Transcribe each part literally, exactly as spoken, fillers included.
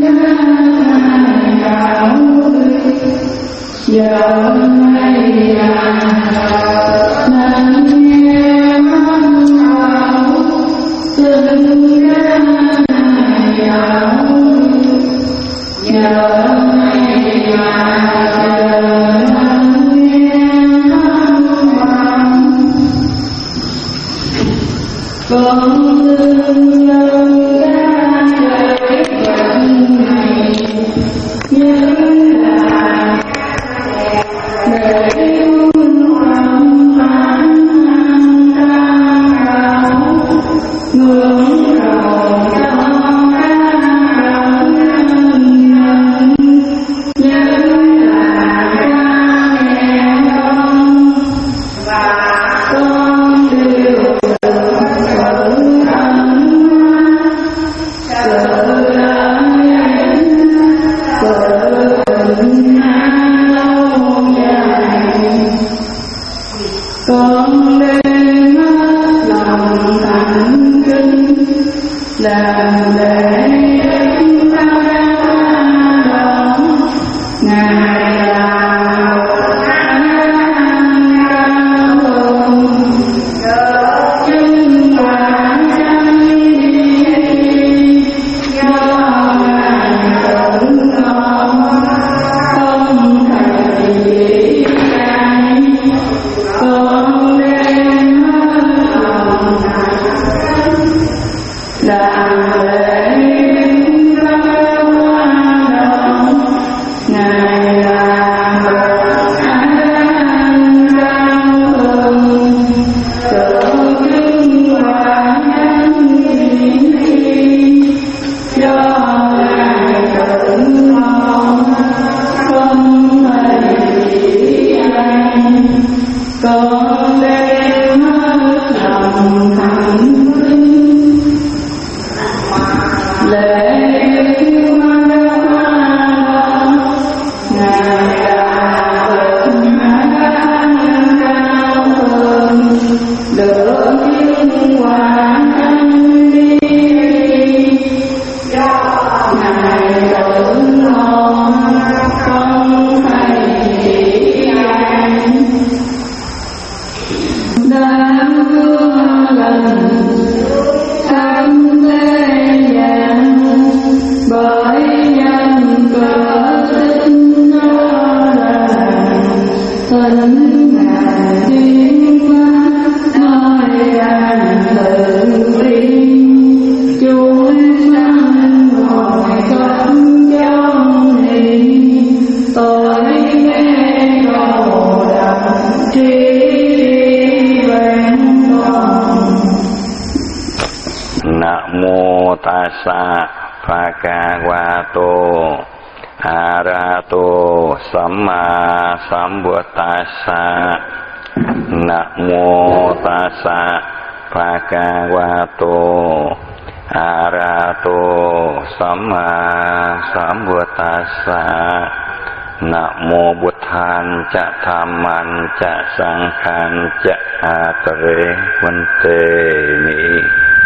sang khan cha atare vante ni.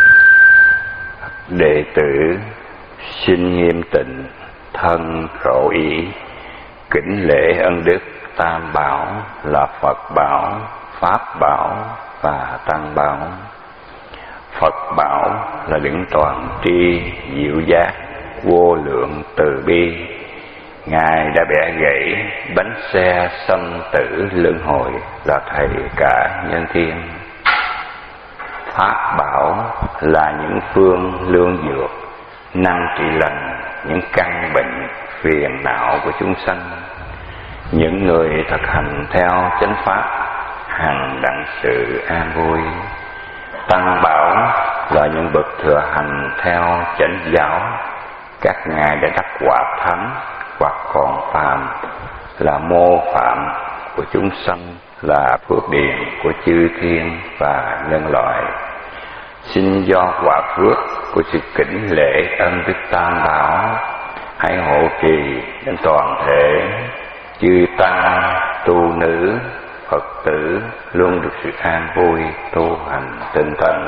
Đệ tử xin nghiêm tịnh thân khẩu ý kính lễ ân đức tam bảo là Phật bảo, Pháp bảo và Tăng bảo. Phật bảo là đấng toàn tri diệu giác, vô lượng từ bi. Ngài đã bẻ gãy bánh xe sanh tử luân hồi, là thầy cả nhân thiên. Pháp bảo là những phương lương dược, năng trị lành những căn bệnh phiền não của chúng sanh. Những người thực hành theo chánh pháp hằng đặng sự an vui. Tăng bảo là những bậc thừa hành theo chánh giáo, các ngài đã đắc quả thánh hoặc còn phàm, là mô phạm của chúng sanh, là phước điền của chư thiên và nhân loại. Xin do quả phước của sự kính lễ ân đức tam bảo, hãy hộ trì đến toàn thể chư tăng tu nữ Phật tử luôn được sự an vui tu hành tinh tấn.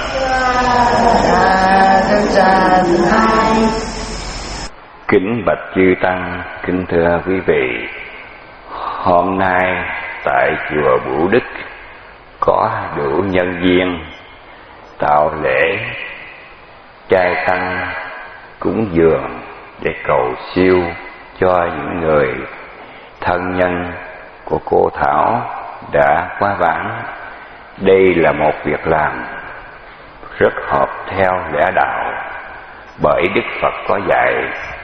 Kính bạch chư tăng, kính thưa quý vị, hôm nay tại chùa Bửu Đức có đủ nhân viên tạo lễ trai tăng cúng dường để cầu siêu cho những người thân nhân của cô Thảo đã quá vãng. Đây là một việc làm rất hợp theo lẽ đạo, bởi Đức Phật có dạy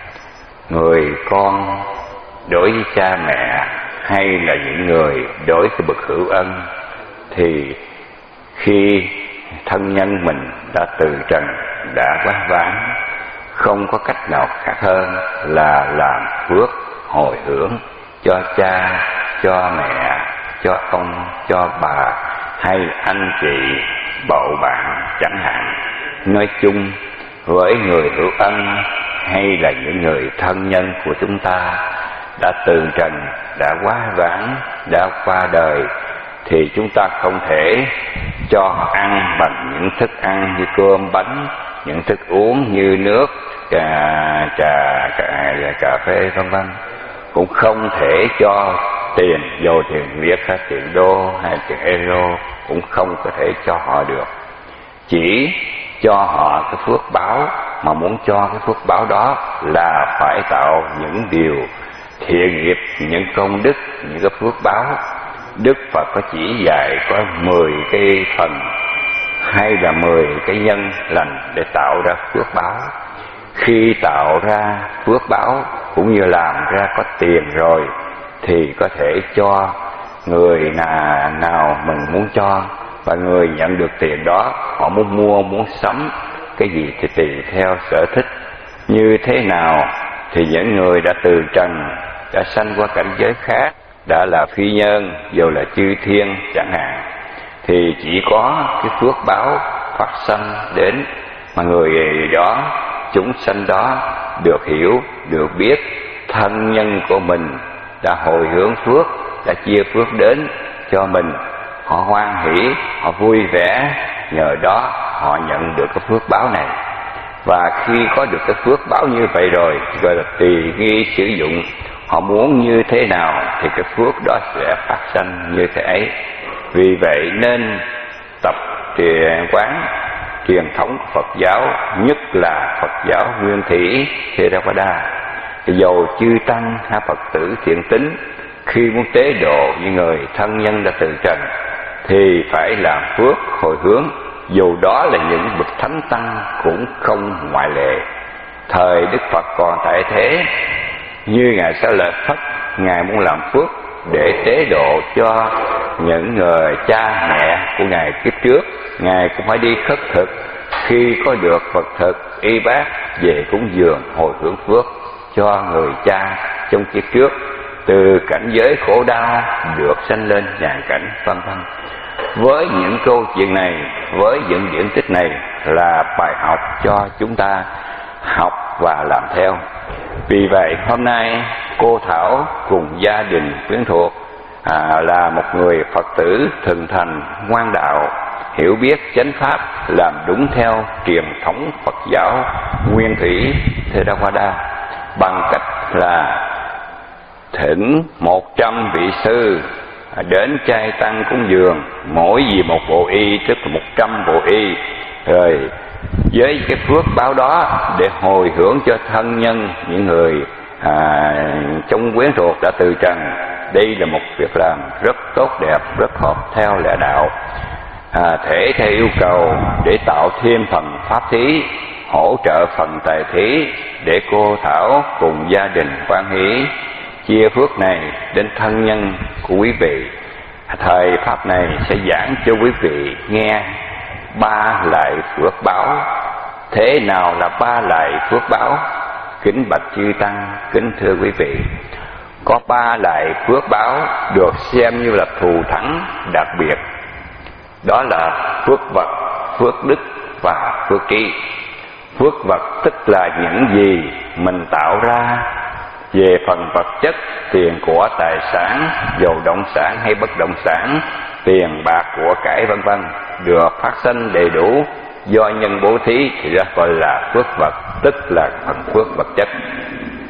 người con đối với cha mẹ hay là những người đối với bậc hữu ân thì khi thân nhân mình đã từ trần, đã quá vãng, không có cách nào khác hơn là làm phước hồi hướng cho cha, cho mẹ, cho ông, cho bà hay anh chị, bầu bạn chẳng hạn. Nói chung với người hữu ân hay là những người thân nhân của chúng ta đã từ trần, đã quá vãng, đã qua đời, thì chúng ta không thể cho ăn bằng những thức ăn như cơm bánh, những thức uống như nước, trà, trà, cà, cà phê vân vân. Cũng không thể cho tiền, dầu tiền liếc hay tiền đô hay tiền euro, cũng không có thể cho họ được. Chỉ cho họ cái phước báo, mà muốn cho cái phước báo đó là phải tạo những điều thiện nghiệp, những công đức, những cái phước báo. Đức Phật có chỉ dạy có mười cái phần hay là mười cái nhân lành để tạo ra phước báo. Khi tạo ra phước báo cũng như làm ra có tiền rồi thì có thể cho người nào, nào mình muốn cho, và người nhận được tiền đó họ muốn mua, muốn sắm cái gì thì tùy theo sở thích. Như thế nào thì những người đã từ trần, đã sanh qua cảnh giới khác, đã là phi nhân, dù là chư thiên chẳng hạn, thì chỉ có cái phước báo phát sanh đến mà người đó, chúng sanh đó được hiểu, được biết thân nhân của mình đã hồi hướng phước, đã chia phước đến cho mình, họ hoan hỷ, họ vui vẻ, nhờ đó họ nhận được cái phước báo này. Và khi có được cái phước báo như vậy rồi, gọi là tùy nghi sử dụng, họ muốn như thế nào thì cái phước đó sẽ phát sanh như thế ấy. Vì vậy nên tập truyền quán truyền thống Phật giáo, nhất là Phật giáo Nguyên Thủy Theravada, dầu chư tăng hay Phật tử thiện tín, khi muốn tế độ những người thân nhân đã từ trần thì phải làm phước hồi hướng, dù đó là những bậc thánh tăng cũng không ngoại lệ. Thời Đức Phật còn tại thế, như Ngài Xá Lợi Phất, Ngài muốn làm phước để tế độ cho những người cha mẹ của Ngài kiếp trước, Ngài cũng phải đi khất thực. Khi có được Phật thực y bát về cúng dường hồi hướng phước cho người cha trong kiếp trước, từ cảnh giới khổ đau được sanh lên nhàn cảnh vân vân. Với những câu chuyện này, với những điển tích này là bài học cho chúng ta học và làm theo. Vì vậy hôm nay cô Thảo cùng gia đình quyến thuộc à, là một người Phật tử thuần thành, ngoan đạo, hiểu biết chánh pháp, làm đúng theo truyền thống Phật giáo Nguyên Thủy Theravada bằng cách là thỉnh một trăm vị sư đến trai tăng cúng dường, mỗi gì một bộ y, tức là một trăm bộ y, rồi với cái phước báo đó để hồi hướng cho thân nhân những người à, trong quyến thuộc đã từ trần. Đây là một việc làm rất tốt đẹp, rất hợp theo lẽ đạo, à, thể theo yêu cầu để tạo thêm phần pháp thí, hỗ trợ phần tài thí để cô Thảo cùng gia đình hoan hỷ chia phước này đến thân nhân của quý vị. Thời pháp này sẽ giảng cho quý vị nghe ba loại phước báo. Thế nào là ba loại phước báo? Kính bạch chư tăng, kính thưa quý vị, có ba loại phước báo được xem như là thù thắng đặc biệt. Đó là phước vật, phước đức và phước trí. Phước vật tức là những gì mình tạo ra về phần vật chất, tiền của, tài sản, dầu động sản hay bất động sản, tiền bạc của cải vân vân, được phát sinh đầy đủ do nhân bố thí thì đó gọi là phước vật, tức là phần phước vật chất.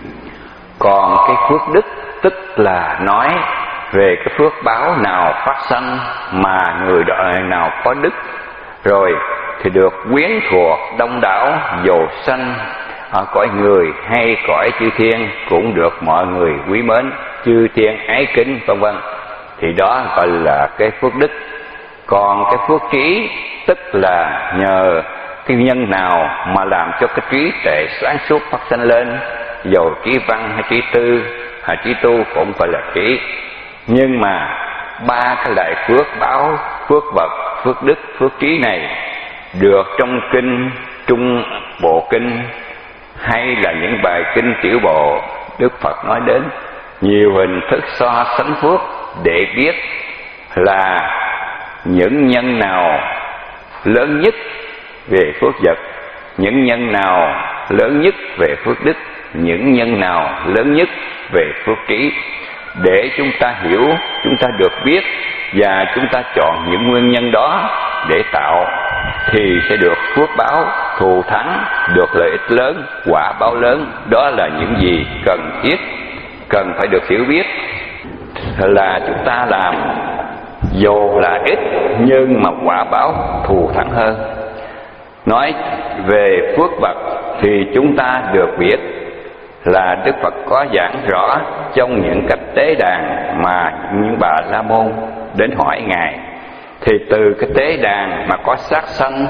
Còn cái phước đức tức là nói về cái phước báo nào phát sanh mà người đời nào có đức rồi thì được quyến thuộc đông đảo, dầu sanh ở cõi người hay cõi chư thiên cũng được mọi người quý mến, chư thiên ái kính vân vân. Thì đó gọi là cái phước đức. Còn cái phước trí tức là nhờ cái nhân nào mà làm cho cái trí tuệ sáng suốt phát sanh lên, dầu trí văn hay trí tư hay trí tu cũng phải là trí. Nhưng mà ba cái loại phước báo, phước vật, phước đức, phước trí này được trong kinh Trung Bộ Kinh hay là những bài kinh Tiểu Bộ, Đức Phật nói đến nhiều hình thức so sánh phước để biết là những nhân nào lớn nhất về phước vật, những nhân nào lớn nhất về phước đức, những nhân nào lớn nhất về phước trí, để chúng ta hiểu, chúng ta được biết và chúng ta chọn những nguyên nhân đó để tạo thì sẽ được phước báo thù thắng, được lợi ích lớn, quả báo lớn. Đó là những gì cần thiết, cần phải được hiểu biết, là chúng ta làm dù là ít nhưng mà quả báo thù thắng hơn. Nói về phước vật thì chúng ta được biết là Đức Phật có giảng rõ trong những cách tế đàn mà những bà La Môn đến hỏi Ngài. Thì từ cái tế đàn mà có sát sanh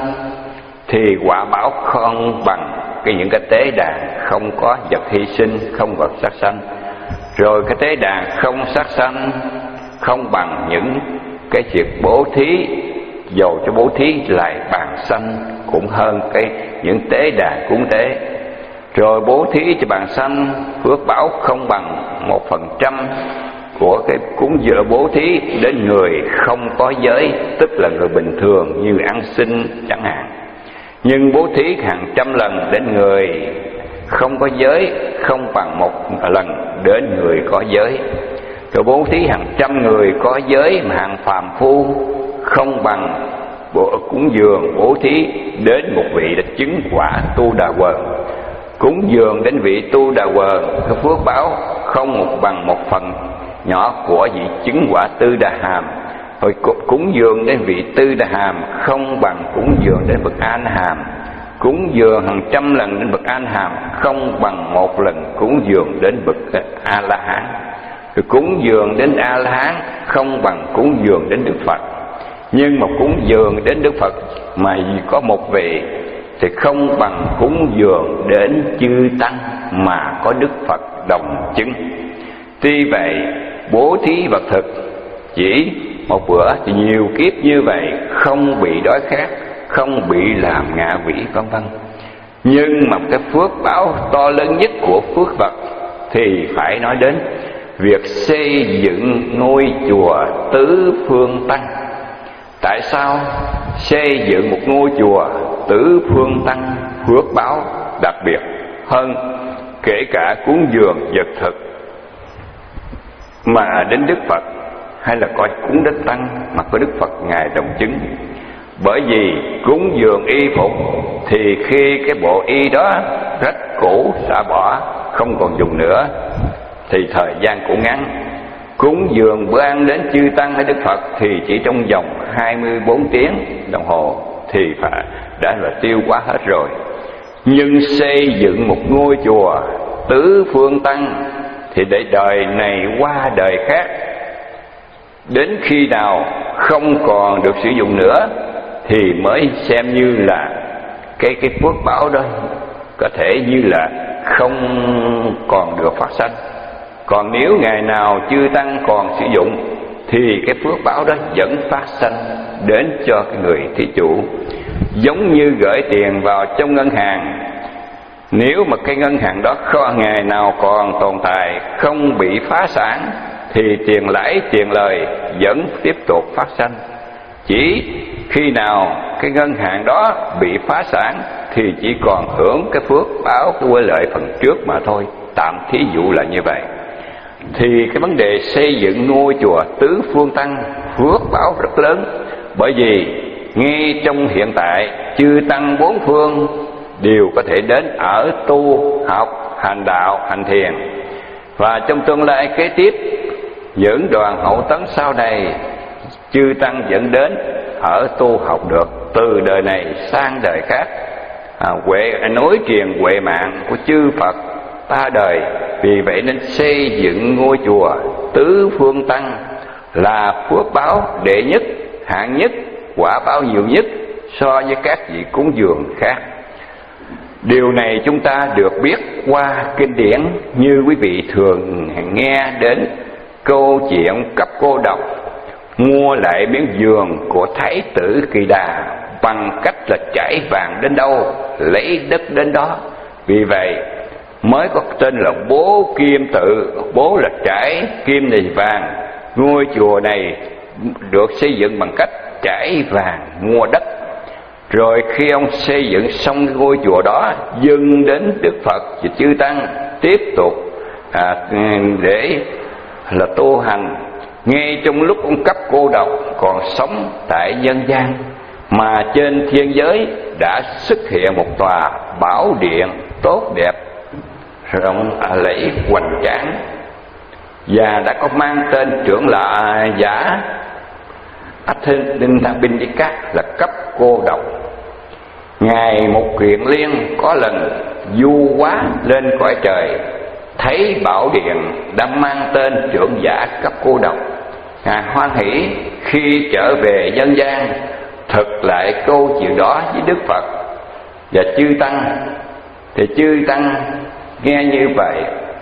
thì quả báo không bằng cái những cái tế đàn không có vật hy sinh, không vật sát sanh. Rồi cái tế đàn không sát sanh không bằng những cái việc bố thí, dầu cho bố thí lại bàn sanh cũng hơn cái những tế đàn cúng tế. Rồi bố thí cho bàn sanh phước báo không bằng một phần trăm của cái cúng dường bố thí đến người không có giới, tức là người bình thường như ăn xin chẳng hạn. Nhưng bố thí hàng trăm lần đến người không có giới không bằng một lần đến người có giới. Rồi bố thí hàng trăm người có giới mà hàng phàm phu không bằng bộ cúng dường bố thí đến một vị đã chứng quả tu đà quần. Cúng dường đến vị tu đà quần, cái phước báo không một bằng một phần nhỏ của vị chứng quả tư đà hàm. Rồi cúng dường đến vị tư đà hàm không bằng cúng dường đến bậc an hàm. Cúng dường hàng trăm lần đến bậc an hàm không bằng một lần cúng dường đến bậc a la hán. Rồi cúng dường đến a la hán không bằng cúng dường đến Đức Phật. Nhưng mà cúng dường đến Đức Phật mà có một vị thì không bằng cúng dường đến chư tăng mà có Đức Phật đồng chứng. Tuy vậy bố thí vật thực chỉ một bữa thì nhiều kiếp như vậy không bị đói khát, không bị làm ngạ quỷ vân vân. Nhưng mà cái phước báo to lớn nhất của phước vật thì phải nói đến việc xây dựng ngôi chùa tứ phương tăng. Tại sao xây dựng một ngôi chùa tứ phương tăng phước báo đặc biệt hơn kể cả cúng dường vật thực mà đến Đức Phật, hay là coi cúng đến tăng mà có Đức Phật Ngài đồng chứng? Bởi vì cúng dường y phục thì khi cái bộ y đó rách cũ xả bỏ không còn dùng nữa thì thời gian cũng ngắn. Cúng dường bữa ăn đến chư tăng hay Đức Phật thì chỉ trong vòng hai mươi bốn tiếng đồng hồ thì phải đã là tiêu quá hết rồi. Nhưng xây dựng một ngôi chùa tứ phương tăng thì để đời này qua đời khác, đến khi nào không còn được sử dụng nữa thì mới xem như là cái cái phước báo đó có thể như là không còn được phát sanh. Còn nếu ngày nào chư tăng còn sử dụng thì cái phước báo đó vẫn phát sanh đến cho cái người thí chủ. Giống như gửi tiền vào trong ngân hàng, nếu mà cái ngân hàng đó không ngày nào còn tồn tại, không bị phá sản thì tiền lãi tiền lời vẫn tiếp tục phát sanh. Chỉ khi nào cái ngân hàng đó bị phá sản thì chỉ còn hưởng cái phước báo cái quay lợi phần trước mà thôi. Tạm thí dụ là như vậy. Thì cái vấn đề xây dựng ngôi chùa tứ phương tăng phước báo rất lớn. Bởi vì ngay trong hiện tại chư tăng bốn phương đều có thể đến ở tu học hành đạo hành thiền. Và trong tương lai kế tiếp, những đoàn hậu tấn sau này, chư tăng dẫn đến ở tu học được từ đời này sang đời khác, à, huệ nối truyền huệ mạng của chư Phật ta đời. Vì vậy nên xây dựng ngôi chùa tứ phương tăng là phước báo đệ nhất, hạng nhất, quả báo nhiều nhất so với các vị cúng dường khác. Điều này chúng ta được biết qua kinh điển, như quý vị thường nghe đến câu chuyện cấp cô độc mua lại miếng giường của Thái tử Kỳ Đà bằng cách là trải vàng đến đâu lấy đất đến đó. Vì vậy mới có tên là bố kim tự, bố là trải, kim này vàng. Ngôi chùa này được xây dựng bằng cách trải vàng mua đất. Rồi khi ông xây dựng xong cái ngôi chùa đó, dâng đến Đức Phật và chư tăng tiếp tục à, để là tu hành. Ngay trong lúc ông Cấp Cô Độc còn sống tại nhân gian, mà trên thiên giới đã xuất hiện một tòa bảo điện tốt đẹp, rộng lẫy hoành tráng, và đã có mang tên trưởng là giả Athena là Cấp Cô Độc. Ngài Mục Kiền Liên có lần du hóa lên cõi trời, thấy bảo điện đã mang tên trưởng giả Cấp Cô Độc. Ngài hoan hỷ khi trở về nhân gian thực lại câu chuyện đó với Đức Phật và chư tăng. Thì chư tăng nghe như vậy,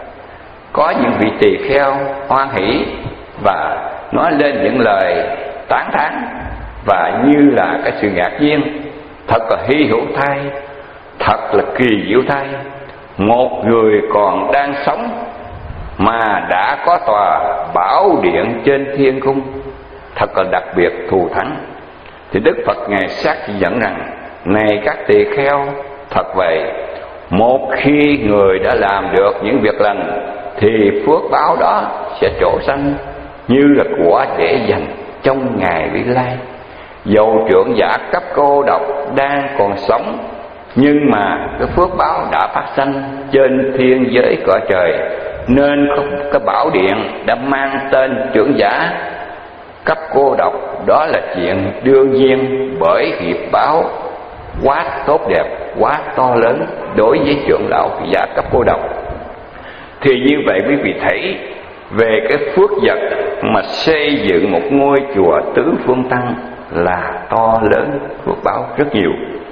có những vị tỳ kheo hoan hỷ và nói lên những lời tán thán và như là cái sự ngạc nhiên. Thật là hy hữu thay, thật là kỳ diệu thay, một người còn đang sống mà đã có tòa bảo điện trên thiên cung, thật là đặc biệt thù thắng. Thì Đức Phật Ngài xác nhận rằng, này các tỳ kheo, thật vậy, một khi người đã làm được những việc lành thì phước báo đó sẽ trổ xanh như là của để dành trong ngày vĩ lai. Dầu trưởng giả Cấp Cô Độc đang còn sống, nhưng mà cái phước báo đã phát sinh trên thiên giới cõi trời, nên cái bảo điện đã mang tên trưởng giả Cấp Cô Độc. Đó là chuyện đương nhiên, bởi nghiệp báo quá tốt đẹp, quá to lớn đối với trưởng lão giả Cấp Cô Độc. Thì như vậy quý vị thấy về cái phước vật mà xây dựng một ngôi chùa tứ phương tăng là to lớn, phước báo rất nhiều.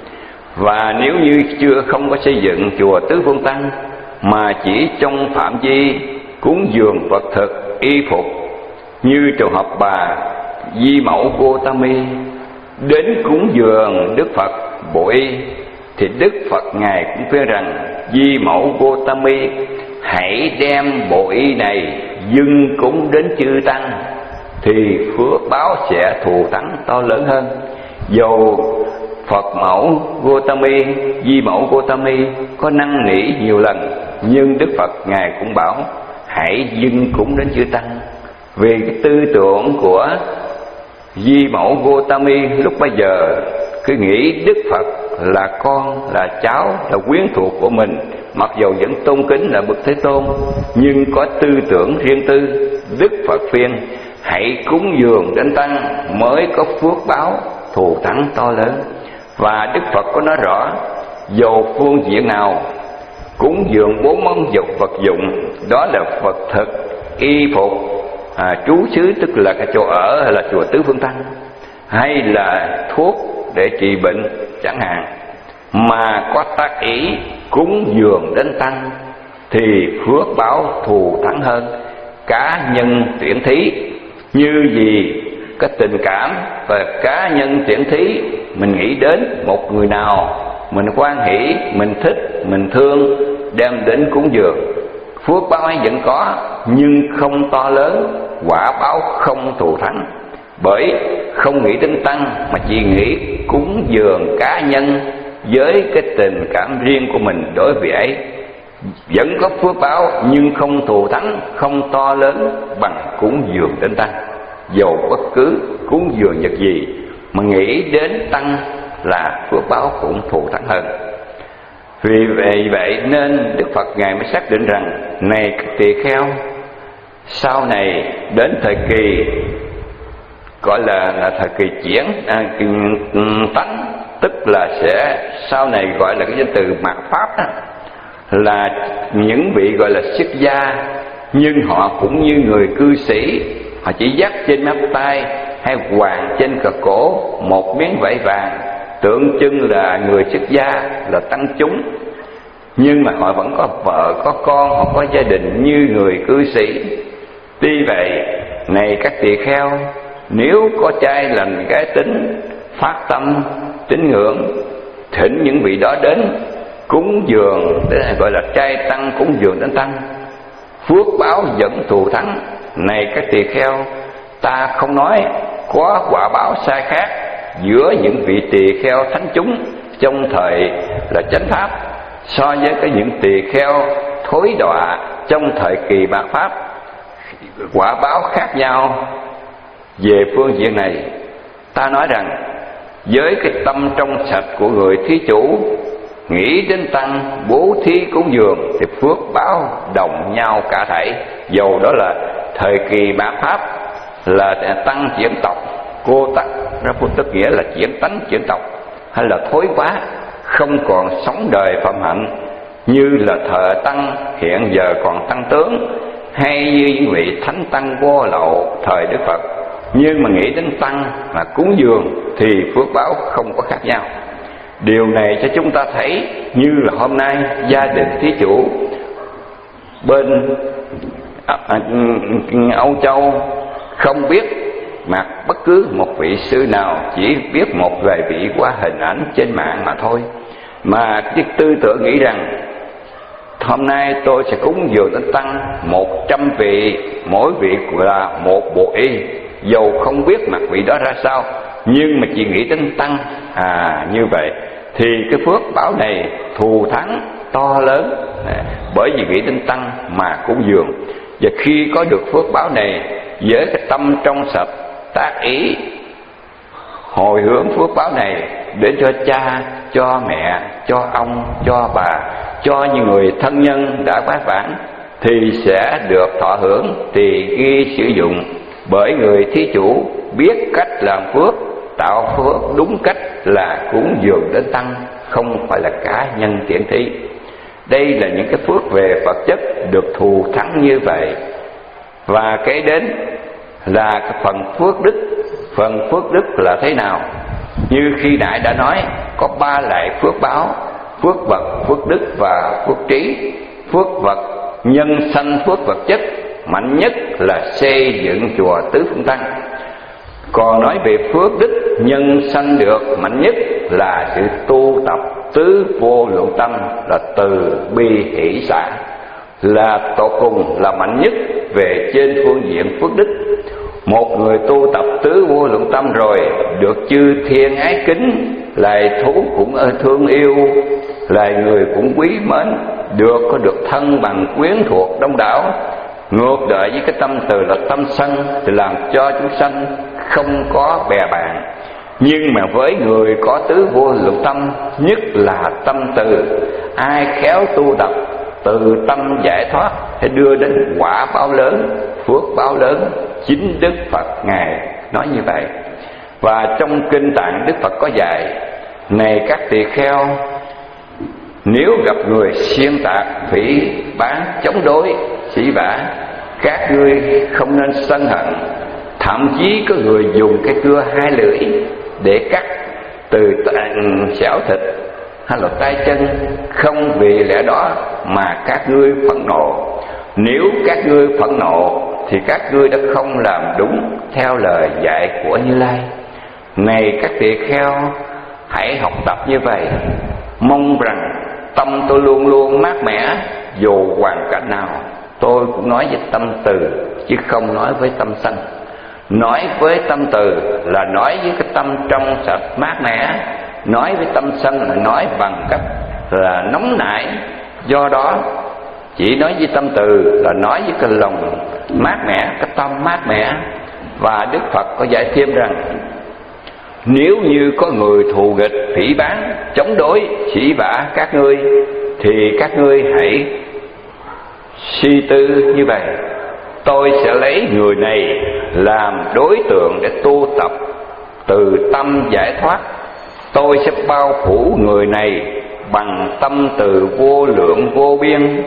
Và nếu như chưa không có xây dựng chùa tứ phương tăng, mà chỉ trong phạm vi cúng dường vật thực, y phục, như trường hợp bà Di Mẫu Gotami đến cúng dường Đức Phật bộ y, thì Đức Phật Ngài cũng khuyên rằng Di Mẫu Gotami hãy đem bộ y này dâng cúng đến chư tăng, thì phước báo sẽ thù thắng to lớn hơn. Dầu Phật mẫu Gotami, Di Mẫu Gotami có năn nỉ nhiều lần, nhưng Đức Phật Ngài cũng bảo hãy dâng cúng đến chư tăng. Vì cái tư tưởng của Di Mẫu Gotami lúc bây giờ cứ nghĩ Đức Phật là con, là cháu, là quyến thuộc của mình, mặc dù vẫn tôn kính là Bậc Thế Tôn, nhưng có tư tưởng riêng tư. Đức Phật khuyên hãy cúng dường đến tăng mới có phước báo thù thắng to lớn. Và Đức Phật có nói rõ, dù phương diện nào cúng dường bốn món dục vật dụng, đó là vật thực, y phục, à, trú xứ tức là cái chỗ ở hay là chùa tứ phương tăng, hay là thuốc để trị bệnh chẳng hạn, mà có tác ý cúng dường đến tăng thì phước báo thù thắng hơn. Cá nhân tuyển thí như gì cái tình cảm và cá nhân tuyển thí, mình nghĩ đến một người nào mình hoan hỷ, mình thích, mình thương, đem đến cúng dường, phước báo ấy vẫn có nhưng không to lớn, quả báo không thù thắng. Bởi không nghĩ đến tăng mà chỉ nghĩ cúng dường cá nhân với cái tình cảm riêng của mình đối với ấy, vẫn có phước báo nhưng không thù thắng, không to lớn bằng cúng dường đến tăng. Dầu bất cứ cúng dường vật gì mà nghĩ đến tăng là phước báo cũng thù thắng hơn. Vì vậy, vậy nên Đức Phật Ngài mới xác định rằng: này các tỳ kheo, sau này đến thời kỳ gọi là, là thời kỳ chuyển à, tánh, tức là sẽ sau này gọi là cái danh từ mạt pháp đó, là những vị gọi là xuất gia, nhưng họ cũng như người cư sĩ, họ chỉ dắt trên nắm tay hay quàng trên cờ cổ một miếng vải vàng, tượng trưng là người xuất gia, là tăng chúng, nhưng mà họ vẫn có vợ có con, họ có gia đình như người cư sĩ. Tuy vậy, này các tỳ kheo, nếu có trai lành gái tính, phát tâm tín ngưỡng, thỉnh những vị đó đến cúng dường, tức là gọi là trai tăng cúng dường đến tăng, phước báo dẫn thù thắng. Này các tỳ kheo, ta không nói có quả báo sai khác giữa những vị tỳ kheo thánh chúng trong thời là chánh pháp so với cái những tỳ kheo thối đọa trong thời kỳ mạt pháp. Quả báo khác nhau về phương diện này. Ta nói rằng với cái tâm trong sạch của người thí chủ, nghĩ đến tăng bố thí cúng dường thì phước báo đồng nhau cả thảy. Dầu đó là thời kỳ mạt pháp là tăng chuyển tộc, cô tắc ra phút tức nghĩa là chuyển tánh chuyển tộc, hay là thối quá không còn sống đời phẩm hạnh như là thời tăng hiện giờ còn tăng tướng, hay như những vị thánh tăng vô lậu thời Đức Phật. Nhưng mà nghĩ đến tăng mà cúng dường thì phước báo không có khác nhau. Điều này cho chúng ta thấy như là hôm nay gia đình thí chủ bên Âu Châu không biết mặc bất cứ một vị sư nào, chỉ biết một vài vị qua hình ảnh trên mạng mà thôi, mà cái tư tưởng nghĩ rằng hôm nay tôi sẽ cúng dường đến tăng một trăm vị, mỗi vị là một bộ y, dầu không biết mặt vị đó ra sao, nhưng mà chỉ nghĩ đến tăng. À như vậy thì cái phước báo này thù thắng to lớn, bởi vì nghĩ đến tăng mà cúng dường. Và khi có được phước báo này với cái tâm trong sạch, tác ý hồi hướng phước báo này đến cho cha, cho mẹ, cho ông, cho bà, cho những người thân nhân đã quá vãng, thì sẽ được thọ hưởng tùy ghi sử dụng. Bởi người thí chủ biết cách làm phước, tạo phước đúng cách là cúng dường đến tăng, không phải là cá nhân tiện thí. Đây là những cái phước về vật chất được thù thắng như vậy. Và cái đến là cái phần phước đức. Phần phước đức là thế nào? Như khi nãy đã nói, có ba loại phước báo: phước vật, phước đức và phước trí. Phước vật nhân sanh phước vật chất, mạnh nhất là xây dựng chùa tứ phương tăng. Còn nói về phước đức nhân sanh được mạnh nhất là sự tu tập tứ vô lượng tâm, là từ bi hỷ xả, là tột cùng là mạnh nhất về trên phương diện phước đức. Một người tu tập tứ vô lượng tâm rồi, được chư thiên ái kính, lại thú cũng thương yêu, lại người cũng quý mến, được có được thân bằng quyến thuộc đông đảo. Ngược lại với cái tâm từ là tâm sân thì làm cho chúng sanh không có bè bạn. Nhưng mà với người có tứ vô lượng tâm, nhất là tâm từ, ai khéo tu tập từ tâm giải thoát sẽ đưa đến quả báo lớn, phước báo lớn. Chính Đức Phật Ngài nói như vậy. Và trong kinh Tạng Đức Phật có dạy: này các tỳ kheo, nếu gặp người xuyên tạc, phỉ báng, chống đối, sỉ vả, các ngươi không nên sân hận. Thậm chí có người dùng cái cưa hai lưỡi để cắt từ xẻo thịt hay là tay chân, không vì lẽ đó mà các ngươi phẫn nộ. Nếu các ngươi phẫn nộ thì các ngươi đã không làm đúng theo lời dạy của Như Lai. Này các tỳ kheo, hãy học tập như vậy, mong rằng tâm tôi luôn luôn mát mẻ dù hoàn cảnh nào. Tôi cũng nói với tâm từ chứ không nói với tâm sân. Nói với tâm từ là nói với cái tâm trong sạch mát mẻ, nói với tâm sân là nói bằng cách là nóng nảy. Do đó chỉ nói với tâm từ là nói với cái lòng mát mẻ, cái tâm mát mẻ. Và Đức Phật có giải thêm rằng nếu như có người thù nghịch, phỉ báng, chống đối, chỉ vả các ngươi, thì các ngươi hãy suy tư như vậy: tôi sẽ lấy người này làm đối tượng để tu tập từ tâm giải thoát. Tôi sẽ bao phủ người này bằng tâm từ vô lượng vô biên,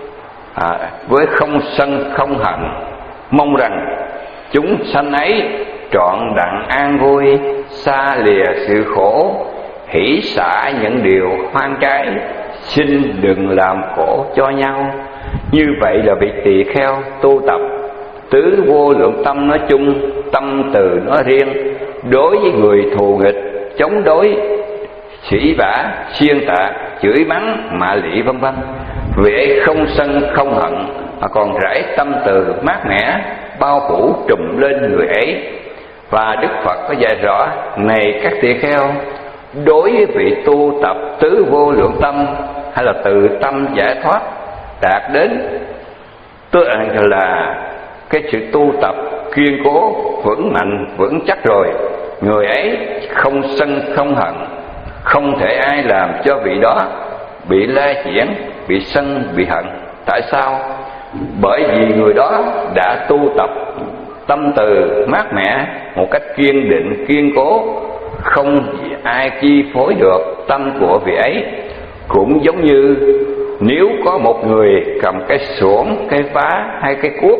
à, với không sân không hận, mong rằng chúng sanh ấy trọn đặng an vui, xa lìa sự khổ, hỷ xả những điều hoang trái, xin đừng làm khổ cho nhau. Như vậy là vị tỳ kheo tu tập tứ vô lượng tâm nói chung, tâm từ nói riêng, đối với người thù nghịch, chống đối, sĩ vả, xuyên tạc, chửi mắng, mạ lị vân vân, vì ấy không sân không hận, mà còn rải tâm từ mát mẻ bao phủ trùm lên người ấy. Và Đức Phật có dạy rõ: này các tỳ kheo, đối với vị tu tập tứ vô lượng tâm hay là từ tâm giải thoát đạt đến tức là cái sự tu tập kiên cố, vững mạnh, vững chắc rồi, người ấy không sân không hận, không thể ai làm cho vị đó bị la chuyển, bị sân, bị hận. Tại sao? Bởi vì người đó đã tu tập tâm từ mát mẻ một cách kiên định, kiên cố, không ai chi phối được tâm của vị ấy. Cũng giống như nếu có một người cầm cái xuồng, cái phá hay cái cuốc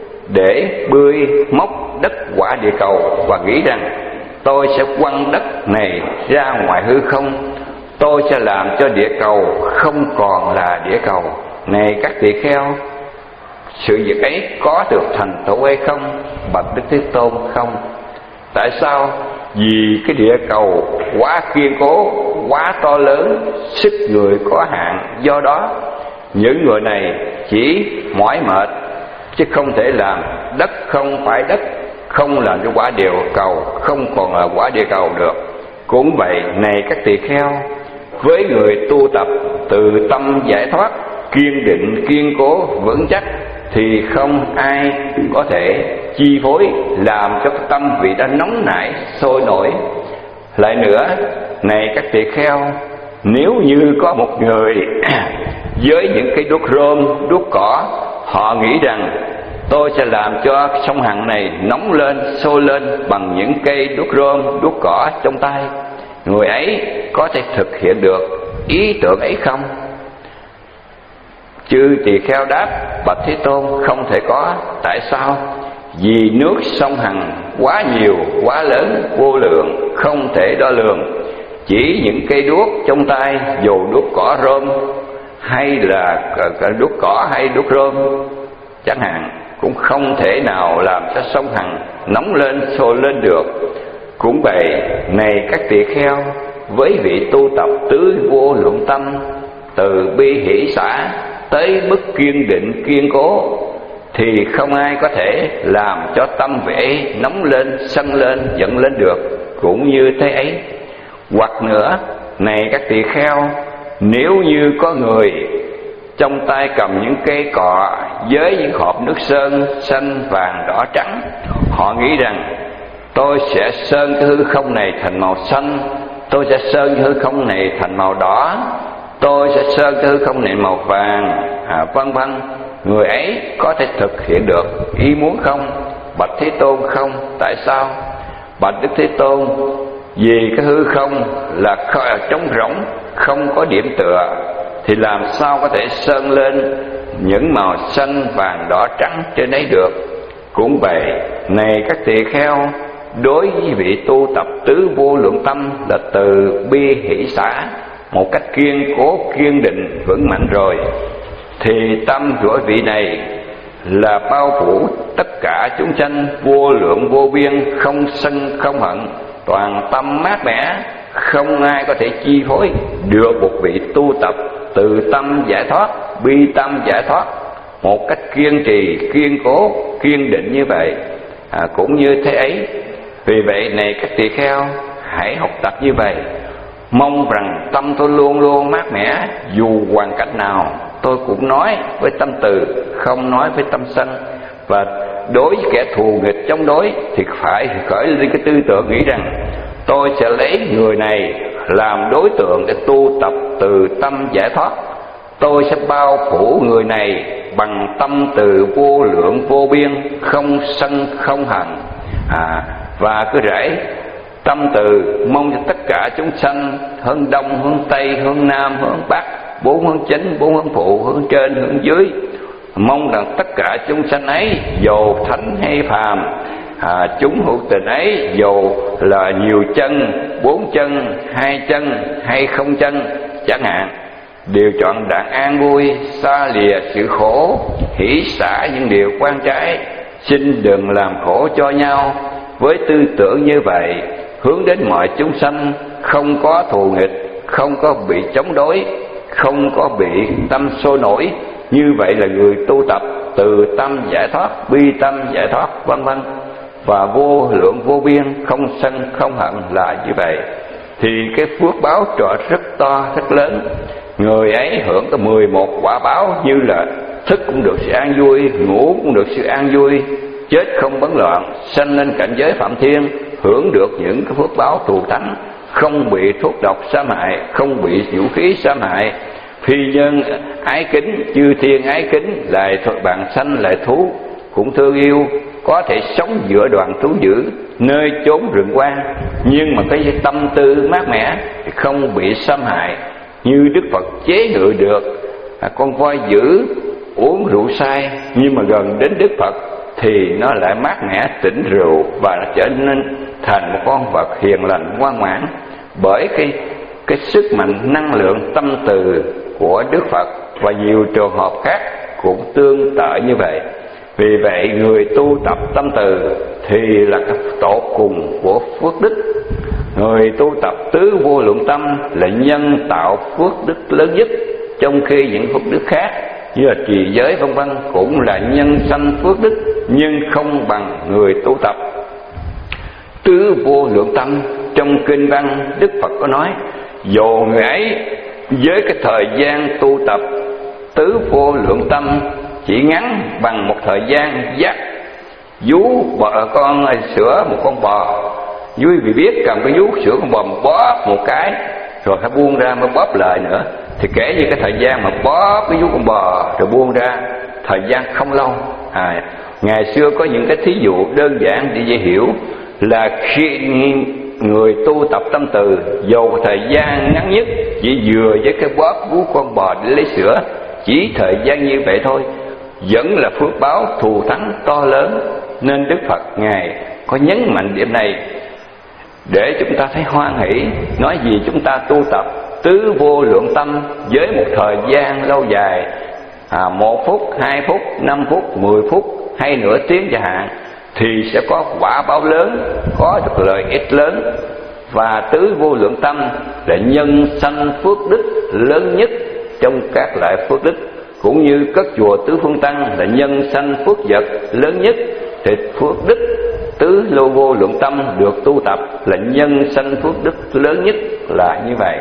để bươi móc đất quả địa cầu và nghĩ rằng tôi sẽ quăng đất này ra ngoài hư không, tôi sẽ làm cho địa cầu không còn là địa cầu. Này các tỳ kheo, sự việc ấy có được thành tựu hay không? Bạch Đức Thế Tôn: không. Tại sao? Vì cái địa cầu quá kiên cố, quá to lớn, sức người có hạn, do đó những người này chỉ mỏi mệt chứ không thể làm. Đất không phải đất, không làm cho quả địa cầu không còn là quả địa cầu được. Cũng vậy, này các tỳ kheo, với người tu tập từ tâm giải thoát, kiên định, kiên cố, vững chắc, thì không ai có thể chi phối làm cho cái tâm vị đã nóng nảy, sôi nổi. Lại nữa, này các tỳ kheo, nếu như có một người với những cái đuốc rơm, đuốc cỏ, họ nghĩ rằng tôi sẽ làm cho sông Hằng này nóng lên, sôi lên bằng những cây đuốc rơm, đuốc cỏ trong tay, người ấy có thể thực hiện được ý tưởng ấy không? Chư tỳ kheo đáp: bạch Thế Tôn, không thể có. Tại sao? Vì nước sông Hằng quá nhiều, quá lớn, vô lượng, không thể đo lường. Chỉ những cây đuốc trong tay, dù đuốc cỏ rơm hay là đuốc cỏ hay đuốc rơm chẳng hạn, cũng không thể nào làm cho sông Hằng nóng lên, sôi lên được. Cũng vậy, này các tỳ kheo, với vị tu tập tứ vô lượng tâm, từ bi hỷ xả tới mức kiên định, kiên cố, thì không ai có thể làm cho tâm vị nóng lên, sân lên, giận lên được. Cũng như thế ấy. Hoặc nữa, này các tỳ kheo, nếu như có người trong tay cầm những cây cọ với những hộp nước sơn xanh, vàng, đỏ, trắng, họ nghĩ rằng tôi sẽ sơn cái hư không này thành màu xanh, tôi sẽ sơn cái hư không này thành màu đỏ, tôi sẽ sơn cái hư không này màu vàng, à, vân vân. Người ấy có thể thực hiện được ý muốn không? Bạch Thế Tôn: không. Tại sao? Bạch Đức Thế Tôn: vì cái hư không là trống rỗng, không có điểm tựa, thì làm sao có thể sơn lên những màu xanh, vàng, đỏ, trắng trên đấy được. Cũng vậy, này các tỳ kheo, đối với vị tu tập tứ vô lượng tâm là từ bi hỷ xả một cách kiên cố, kiên định, vững mạnh rồi, thì tâm của vị này là bao phủ tất cả chúng sanh, vô lượng vô biên, không sân không hận, toàn tâm mát mẻ, không ai có thể chi phối được một vị tu tập từ tâm giải thoát, bi tâm giải thoát một cách kiên trì, kiên cố, kiên định như vậy. À, cũng như thế ấy. Vì vậy, này các tỳ kheo, hãy học tập như vậy. Mong rằng tâm tôi luôn luôn mát mẻ, dù hoàn cảnh nào tôi cũng nói với tâm từ, không nói với tâm sân. Và đối với kẻ thù nghịch chống đối thì phải khởi lên cái tư tưởng nghĩ rằng tôi sẽ lấy người này làm đối tượng để tu tập từ tâm giải thoát. Tôi sẽ bao phủ người này bằng tâm từ vô lượng vô biên, không sân không hận, à, và cứ rải tâm từ mong cho tất cả chúng sanh hướng đông, hướng tây, hướng nam, hướng bắc, bốn hướng chính, bốn hướng phụ, hướng trên, hướng dưới, mong rằng tất cả chúng sanh ấy dầu thánh hay phàm, à, chúng hữu tình ấy dầu là nhiều chân, bốn chân, hai chân hay không chân chẳng hạn, đều chọn đặng an vui, xa lìa sự khổ, hỷ xả những điều quan trái, xin đừng làm khổ cho nhau. Với tư tưởng như vậy, hướng đến mọi chúng sanh, không có thù nghịch, không có bị chống đối, không có bị tâm sôi nổi. Như vậy là người tu tập từ tâm giải thoát, bi tâm giải thoát, vân vân, và vô lượng vô biên, không sân không hận là như vậy. Thì cái phước báo trọ rất to, rất lớn. Người ấy hưởng có mười một quả báo, như là thức cũng được sự an vui, ngủ cũng được sự an vui, chết không bấn loạn, sanh lên cảnh giới phạm thiên, hưởng được những cái phước báo thù thắng, không bị thuốc độc xâm hại, không bị vũ khí xâm hại. Phi nhân ái kính, chư thiên ái kính, lại thuật bạn sanh lại thú cũng thương yêu, có thể sống giữa đoàn thú dữ, nơi chốn rừng hoa, nhưng mà cái tâm tư mát mẻ không bị xâm hại. Như Đức Phật chế ngự được à, con voi dữ uống rượu say, nhưng mà gần đến Đức Phật thì nó lại mát mẻ tỉnh rượu, và nó trở nên thành một con vật hiền lành ngoan ngoãn, bởi cái cái sức mạnh năng lượng tâm từ của Đức Phật. Và nhiều trường hợp khác cũng tương tự như vậy. Vì vậy người tu tập tâm từ thì là cái tột cùng của phước đức. Người tu tập tứ vô lượng tâm là nhân tạo phước đức lớn nhất, trong khi những phước đức khác như là trì giới vân vân cũng là nhân sanh phước đức, nhưng không bằng người tu tập tứ vô lượng tâm. Trong kinh văn Đức Phật có nói, dù người ấy với cái thời gian tu tập tứ vô lượng tâm chỉ ngắn bằng một thời gian dắt vú bò con sữa một con bò, vui vì biết cầm cái vú sữa con bò bóp một cái rồi phải buông ra mới bóp lại nữa, thì kể như cái thời gian mà bóp cái vú con bò rồi buông ra, thời gian không lâu. à, Ngày xưa có những cái thí dụ đơn giản để dễ hiểu, là khi người tu tập tâm từ, dù thời gian ngắn nhất chỉ vừa với cái bóp vú con bò để lấy sữa, chỉ thời gian như vậy thôi, vẫn là phước báo thù thắng to lớn. Nên Đức Phật Ngài có nhấn mạnh điểm này để chúng ta thấy hoan hỷ. Nói gì chúng ta tu tập tứ vô lượng tâm với một thời gian lâu dài, à, một phút, hai phút, năm phút, mười phút hay nửa tiếng chẳng hạn, thì sẽ có quả báo lớn, có được lợi ích lớn. Và tứ vô lượng tâm là nhân sanh phước đức lớn nhất trong các loại phước đức, cũng như các chùa tứ phương tăng là nhân sanh phước vật lớn nhất, thì phước đức tứ lô vô lượng tâm được tu tập là nhân sanh phước đức lớn nhất là như vậy.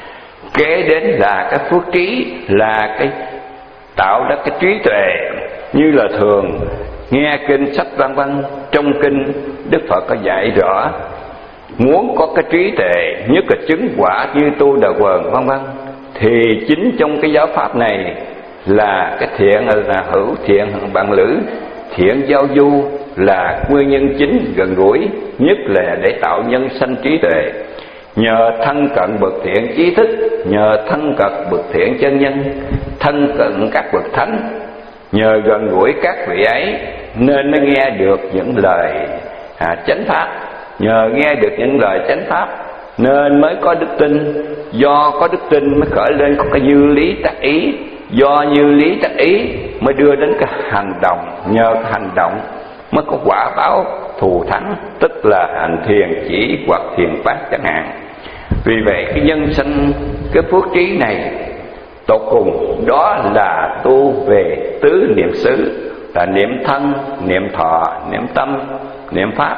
Kế đến là cái phước trí, là cái tạo ra cái trí tuệ. Như là thường nghe kinh sách vân vân, trong kinh Đức Phật có dạy rõ, muốn có cái trí tuệ, nhất là chứng quả như tu đà quần vân vân, thì chính trong cái giáo pháp này là cái thiện là hữu, thiện bạn lữ, thiện giao du là nguyên nhân chính gần gũi nhất, là để tạo nhân sanh trí tuệ. Nhờ thân cận bậc thiện trí thức, nhờ thân cận bậc thiện chân nhân, thân cận các bậc thánh, nhờ gần gũi các vị ấy nên nó nghe được những lời à, chánh pháp. Nhờ nghe được những lời chánh pháp nên mới có đức tin. Do có đức tin mới khởi lên có cái như lý tác ý, do như lý tác ý mới đưa đến cái hành động. Nhờ cái hành động mới có quả báo thù thắng, tức là hành thiền chỉ hoặc thiền phát chẳng hạn. Vì vậy cái nhân sanh cái phước trí này tột cùng đó là tu về tứ niệm xứ, là niệm thân, niệm thọ, niệm tâm, niệm pháp.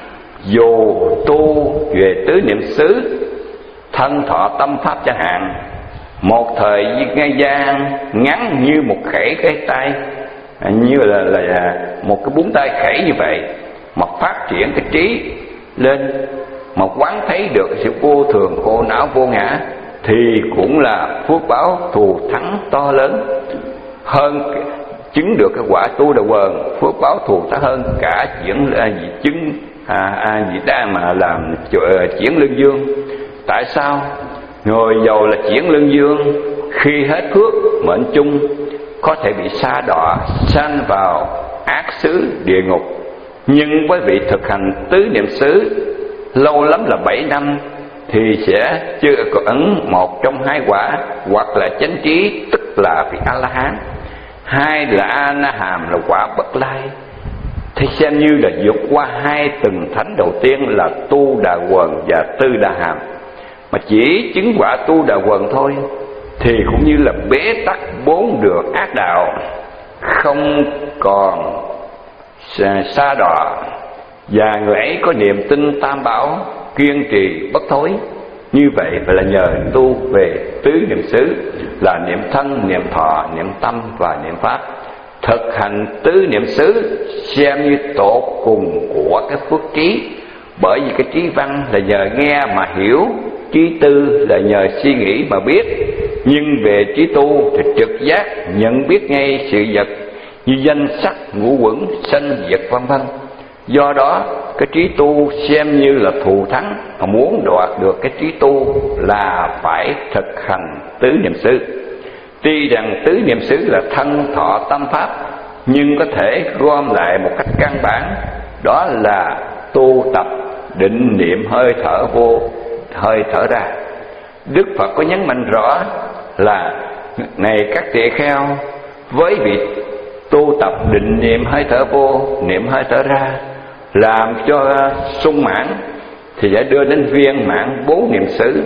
Dù tu về tứ niệm xứ, thân thọ tâm pháp chẳng hạn, một thời gian ngắn như một khẩy cái tay, như là, là một cái búng tay khẩy như vậy, mà phát triển cái trí lên mà quán thấy được sự vô thường khổ não vô ngã, thì cũng là phước báo thù thắng to lớn hơn, chứng được cái quả tu đà quần, phước báo thù thắng hơn cả chuyển à, chứng à, à, gì đã mà làm chuyển lương dương. Tại sao? Người giàu là chuyển lương dương, khi hết phước mệnh chung có thể bị sa đọa sanh vào ác xứ địa ngục. Nhưng với vị thực hành tứ niệm xứ lâu lắm là bảy năm thì sẽ chưa có ấn một trong hai quả, hoặc là chánh trí tức là vị A La Hán, hai là A Na Hàm là quả Bất Lai. Thì xem như là vượt qua hai tầng thánh đầu tiên là tu đà quần và tư đà hàm. Mà chỉ chứng quả tu đà quần thôi thì cũng như là bế tắc bốn đường ác đạo, không còn sa đọa, và người ấy có niềm tin tam bảo, kiên trì bất thối. Như vậy phải là nhờ tu về tứ niệm xứ là niệm thân, niệm thọ, niệm tâm và niệm pháp. Thực hành tứ niệm xứ xem như tột cùng của cái phước trí. Bởi vì cái trí văn là nhờ nghe mà hiểu, trí tư là nhờ suy nghĩ mà biết. Nhưng về trí tu thì trực giác nhận biết ngay sự vật như danh sắc, ngũ quẩn, sanh diệt vân vân. Do đó cái trí tu xem như là thù thắng, mà muốn đoạt được cái trí tu là phải thực hành tứ niệm xứ. Tuy rằng tứ niệm xứ là thân thọ tâm pháp, nhưng có thể gom lại một cách căn bản, đó là tu tập định niệm hơi thở vô, hơi thở ra. Đức Phật có nhấn mạnh rõ là này các tỳ kheo, với việc tu tập định niệm hơi thở vô, niệm hơi thở ra làm cho sung mãn thì sẽ đưa đến viên mãn bốn niệm xứ.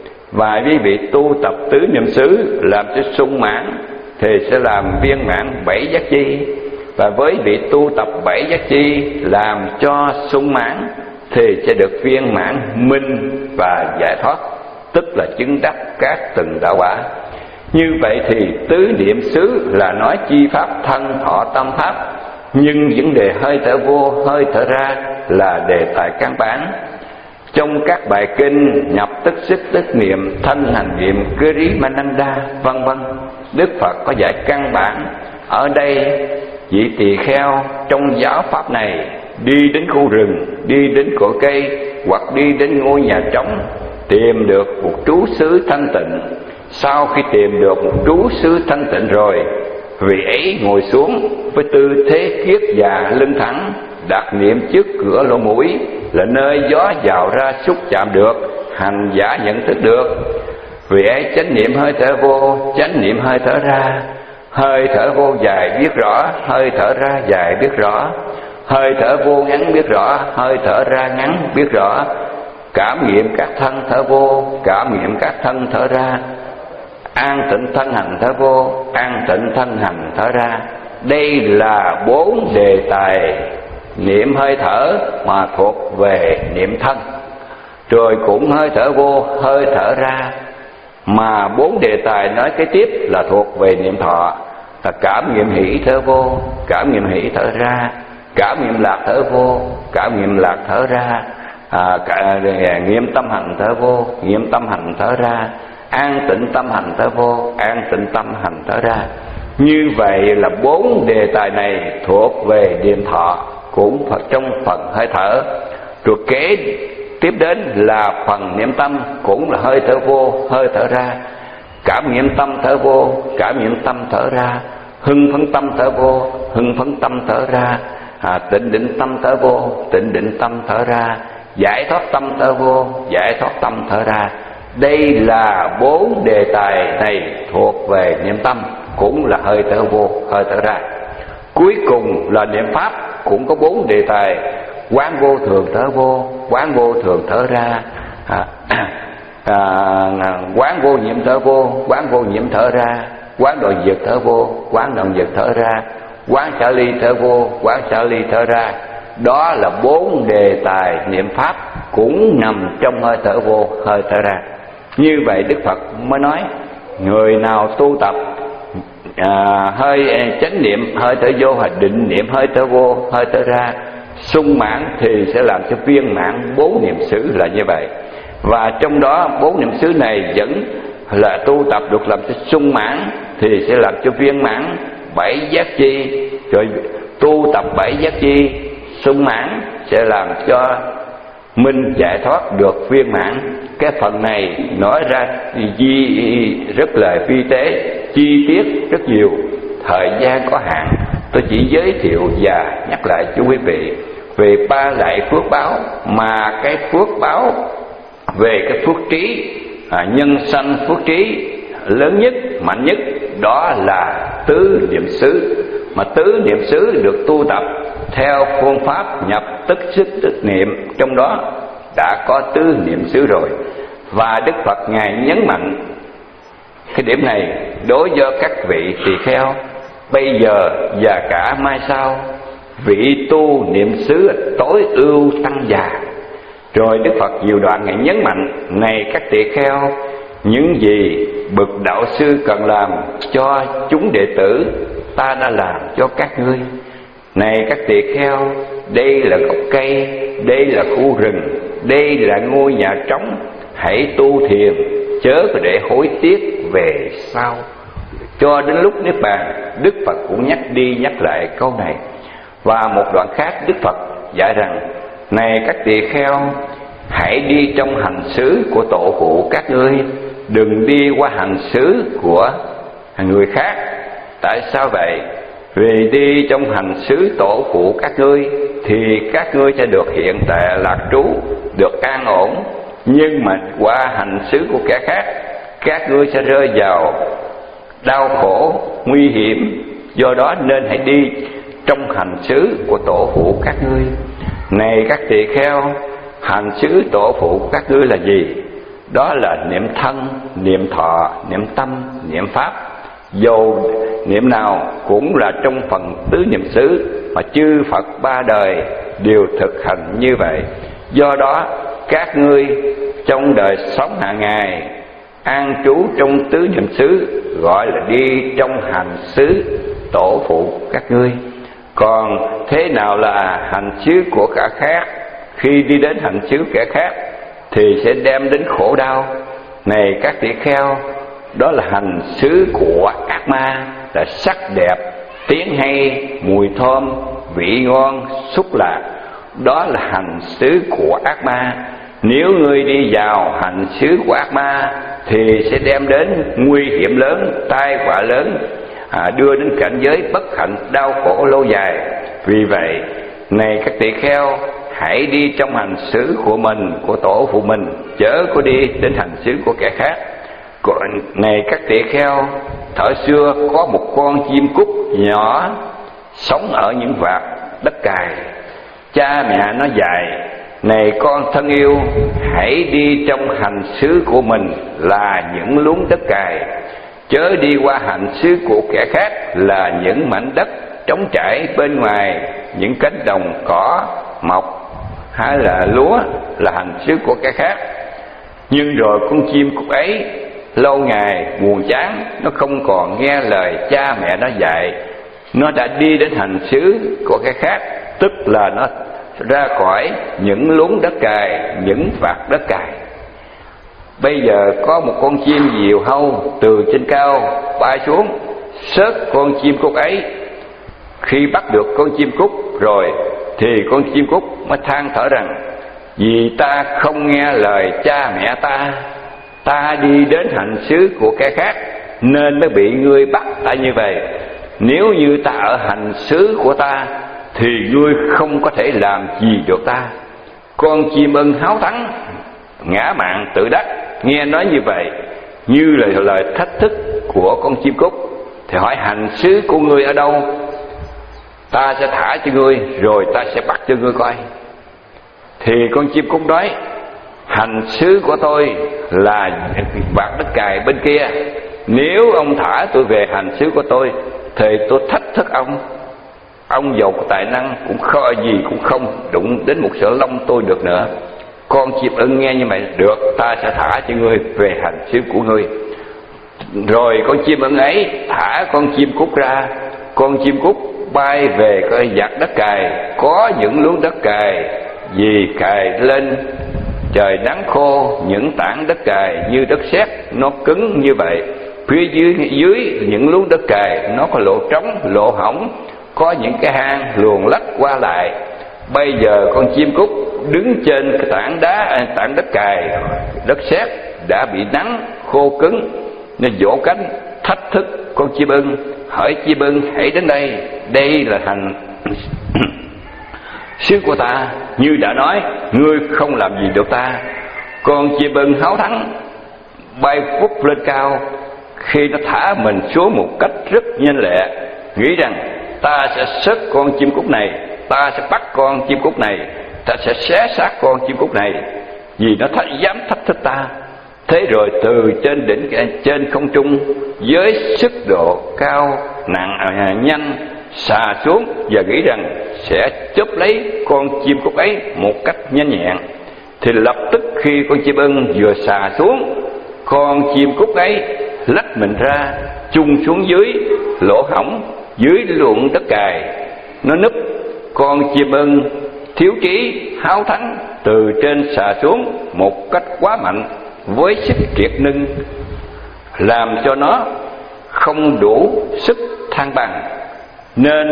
Và với vị tu tập tứ niệm xứ làm cho sung mãn thì sẽ làm viên mãn bảy giác chi. Và với vị tu tập bảy giác chi làm cho sung mãn thì sẽ được viên mãn minh và giải thoát, tức là chứng đắc các từng đạo quả. Như vậy thì tứ niệm xứ là nói chi pháp thân thọ tâm pháp, nhưng vấn đề hơi thở vô, hơi thở ra là đề tài căn bản. Trong các bài kinh nhập tức xích tức niệm, thân hành niệm, Krimananda vân vân, Đức Phật có dạy căn bản. Ở đây vị tỳ kheo trong giáo pháp này đi đến khu rừng, đi đến cội cây, hoặc đi đến ngôi nhà trống, tìm được một trú xứ thanh tịnh. Sau khi tìm được một trú xứ thanh tịnh rồi, vị ấy ngồi xuống với tư thế kiết già lưng thẳng, đặt niệm trước cửa lỗ mũi là nơi gió vào ra xúc chạm được, hành giả nhận thức được. Vị ấy chánh niệm hơi thở vô, chánh niệm hơi thở ra. Hơi thở vô dài biết rõ, hơi thở ra dài biết rõ. Hơi thở vô ngắn biết rõ, hơi thở ra ngắn biết rõ. Cảm nghiệm các thân thở vô, cảm nghiệm các thân thở ra. An tịnh thân hành thở vô, an tịnh thân hành thở ra. Đây là bốn đề tài niệm hơi thở mà thuộc về niệm thân. Rồi cũng hơi thở vô, hơi thở ra. Mà bốn đề tài nói kế tiếp là thuộc về niệm thọ, là cảm nghiệm hỷ thở vô, cảm nghiệm hỷ thở ra, cảm nghiệm lạc thở vô, cảm nghiệm lạc thở ra, à, cả, nghiệm tâm hành thở vô, nghiệm tâm hành thở ra, an tịnh tâm hành thở vô, an tịnh tâm hành thở ra. Như vậy là bốn đề tài này thuộc về niệm thọ, cũng trong phần hơi thở. Rồi kế tiếp đến là phần niệm tâm, cũng là hơi thở vô, hơi thở ra. Cảm nghiệm tâm thở vô, cảm nghiệm tâm thở ra. Hưng phấn tâm thở vô, hưng phấn tâm thở ra. à, Tịnh định tâm thở vô, tịnh định tâm thở ra. Giải thoát tâm thở vô, giải thoát tâm thở ra. Đây là bốn đề tài này thuộc về niệm tâm, cũng là hơi thở vô, hơi thở ra. Cuối cùng là niệm pháp, cũng có bốn đề tài: quán vô thường thở vô, quán vô thường thở ra, à, à, quán vô nhiễm thở vô, quán vô nhiễm thở ra, quán đoạn diệt thở vô, quán đoạn diệt thở ra, quán xả ly thở vô, quán xả ly thở ra. Đó là bốn đề tài niệm pháp, cũng nằm trong hơi thở vô, hơi thở ra. Như vậy Đức Phật mới nói người nào tu tập à, hơi chánh niệm hơi thở vô, hay định niệm hơi thở vô, hơi thở ra, sung mãn thì sẽ làm cho viên mãn bốn niệm xứ là như vậy. Và trong đó bốn niệm xứ này vẫn là tu tập được làm cho sung mãn thì sẽ làm cho viên mãn bảy giác chi, rồi tu tập bảy giác chi sung mãn sẽ làm cho minh giải thoát được viên mãn. Cái phần này nói ra di rất là vi tế, chi tiết rất nhiều, thời gian có hạn, tôi chỉ giới thiệu và nhắc lại cho quý vị về ba loại phước báo. Mà cái phước báo về cái phước trí, à, nhân sanh phước trí lớn nhất, mạnh nhất đó là tứ niệm xứ. Mà tứ niệm xứ được tu tập theo phương pháp nhập tức xích tức niệm, trong đó đã có tứ niệm xứ rồi. Và Đức Phật Ngài nhấn mạnh cái điểm này đối với các vị tỳ kheo bây giờ và cả mai sau, vị tu niệm xứ tối ưu tăng già. Rồi Đức Phật nhiều đoạn Ngài nhấn mạnh: này các tỳ kheo, những gì bậc đạo sư cần làm cho chúng đệ tử ta đã làm cho các ngươi. Này các tỳ kheo, đây là gốc cây, đây là khu rừng, đây là ngôi nhà trống, hãy tu thiền, chớ có để hối tiếc về sau. Cho đến lúc niết bàn, Đức Phật cũng nhắc đi nhắc lại câu này. Và một đoạn khác Đức Phật dạy rằng: này các tỳ kheo, hãy đi trong hành xứ của tổ phụ các ngươi, đừng đi qua hành xứ của người khác. Tại sao vậy? Vì đi trong hành xứ tổ phụ các ngươi thì các ngươi sẽ được hiện tại lạc trú, được an ổn. Nhưng mà qua hành xứ của kẻ khác, các ngươi sẽ rơi vào đau khổ, nguy hiểm. Do đó nên hãy đi trong hành xứ của tổ phụ các ngươi. Này các tỳ kheo, hành xứ tổ phụ của các ngươi là gì? Đó là niệm thân, niệm thọ, niệm tâm, niệm pháp. Dù niệm nào cũng là trong phần tứ niệm xứ mà chư Phật ba đời đều thực hành như vậy. Do đó các ngươi trong đời sống hàng ngày an trú trong tứ niệm xứ gọi là đi trong hành xứ tổ phụ các ngươi. Còn thế nào là hành xứ của cả khác? Khi đi đến hành xứ kẻ khác thì sẽ đem đến khổ đau. Này các tỳ kheo, đó là hành xứ của ác ma, là sắc đẹp, tiếng hay, mùi thơm, vị ngon, xúc lạc. Đó là hành xứ của ác ma. Nếu ngươi đi vào hành xứ của ác ma thì sẽ đem đến nguy hiểm lớn, tai họa lớn, à, đưa đến cảnh giới bất hạnh, đau khổ lâu dài. Vì vậy, này các tỳ kheo, hãy đi trong hành xứ của mình, của tổ phụ mình, chớ có đi đến hành xứ của kẻ khác. Còn này các tỳ kheo, thời xưa có một con chim cút nhỏ sống ở những vạt đất cày. Cha mẹ nó dạy: này con thân yêu, hãy đi trong hành xứ của mình là những luống đất cày, chớ đi qua hành xứ của kẻ khác là những mảnh đất trống trải bên ngoài, những cánh đồng cỏ mọc hay là lúa là hành xứ của kẻ khác. Nhưng rồi con chim cút ấy lâu ngày buồn chán, nó không còn nghe lời cha mẹ nó dạy, nó đã đi đến hành xứ của cái khác, tức là nó ra khỏi những luống đất cày, những vạt đất cày. Bây giờ có một con chim diều hâu từ trên cao bay xuống, xớt con chim cút ấy. Khi bắt được con chim cút rồi thì con chim cút mới than thở rằng: vì ta không nghe lời cha mẹ ta, ta đi đến hành xứ của kẻ khác nên mới bị ngươi bắt ta như vậy. Nếu như ta ở hành xứ của ta thì ngươi không có thể làm gì được ta. Con chim ưng háo thắng ngã mạn tự đắc nghe nói như vậy, như là lời thách thức của con chim cút, thì hỏi: hành xứ của ngươi ở đâu? Ta sẽ thả cho ngươi, rồi ta sẽ bắt cho ngươi coi. Thì con chim cút nói: hành xứ của tôi là vạt đất cày bên kia. Nếu ông thả tôi về hành xứ của tôi thì tôi thách thức ông. Ông giàu tài năng cũng khó gì cũng không đụng đến một sợi lông tôi được nữa. Con chim ưng nghe như vậy: được, ta sẽ thả cho ngươi về hành xứ của ngươi. Rồi con chim ưng ấy thả con chim cút ra. Con chim cút bay về coi giặt đất cày, có những luống đất cày vì cày lên trời nắng khô, những tảng đất cày như đất sét, nó cứng như vậy. Phía dưới dưới những luống đất cày nó có lỗ trống, lỗ hổng, có những cái hang luồn lách qua lại. Bây giờ con chim cút đứng trên cái tảng đá, tảng đất cày, đất sét đã bị nắng khô cứng, nên vỗ cánh thách thức con chim ưng. Hỡi chim ưng, hãy đến đây, đây là thành xứ của ta. Như đã nói, ngươi không làm gì được ta. Con chim ưng háo thắng bay vút lên cao. Khi nó thả mình xuống một cách rất nhanh lẹ, nghĩ rằng ta sẽ xớt con chim cút này, ta sẽ bắt con chim cút này, ta sẽ xé xác con chim cút này, vì nó th- dám thách thức ta. Thế rồi từ trên đỉnh trên không trung với sức độ cao nặng à, nhanh xà xuống và nghĩ rằng sẽ chớp lấy con chim cút ấy một cách nhanh nhẹn. Thì lập tức khi con chim ưng vừa xà xuống, con chim cút ấy lách mình ra, chung xuống dưới lỗ hổng dưới luồng đất cày. Nó núp. Con chim ưng thiếu trí háo thắng từ trên xà xuống một cách quá mạnh, với sức kiệt nưng làm cho nó không đủ sức thăng bằng, nên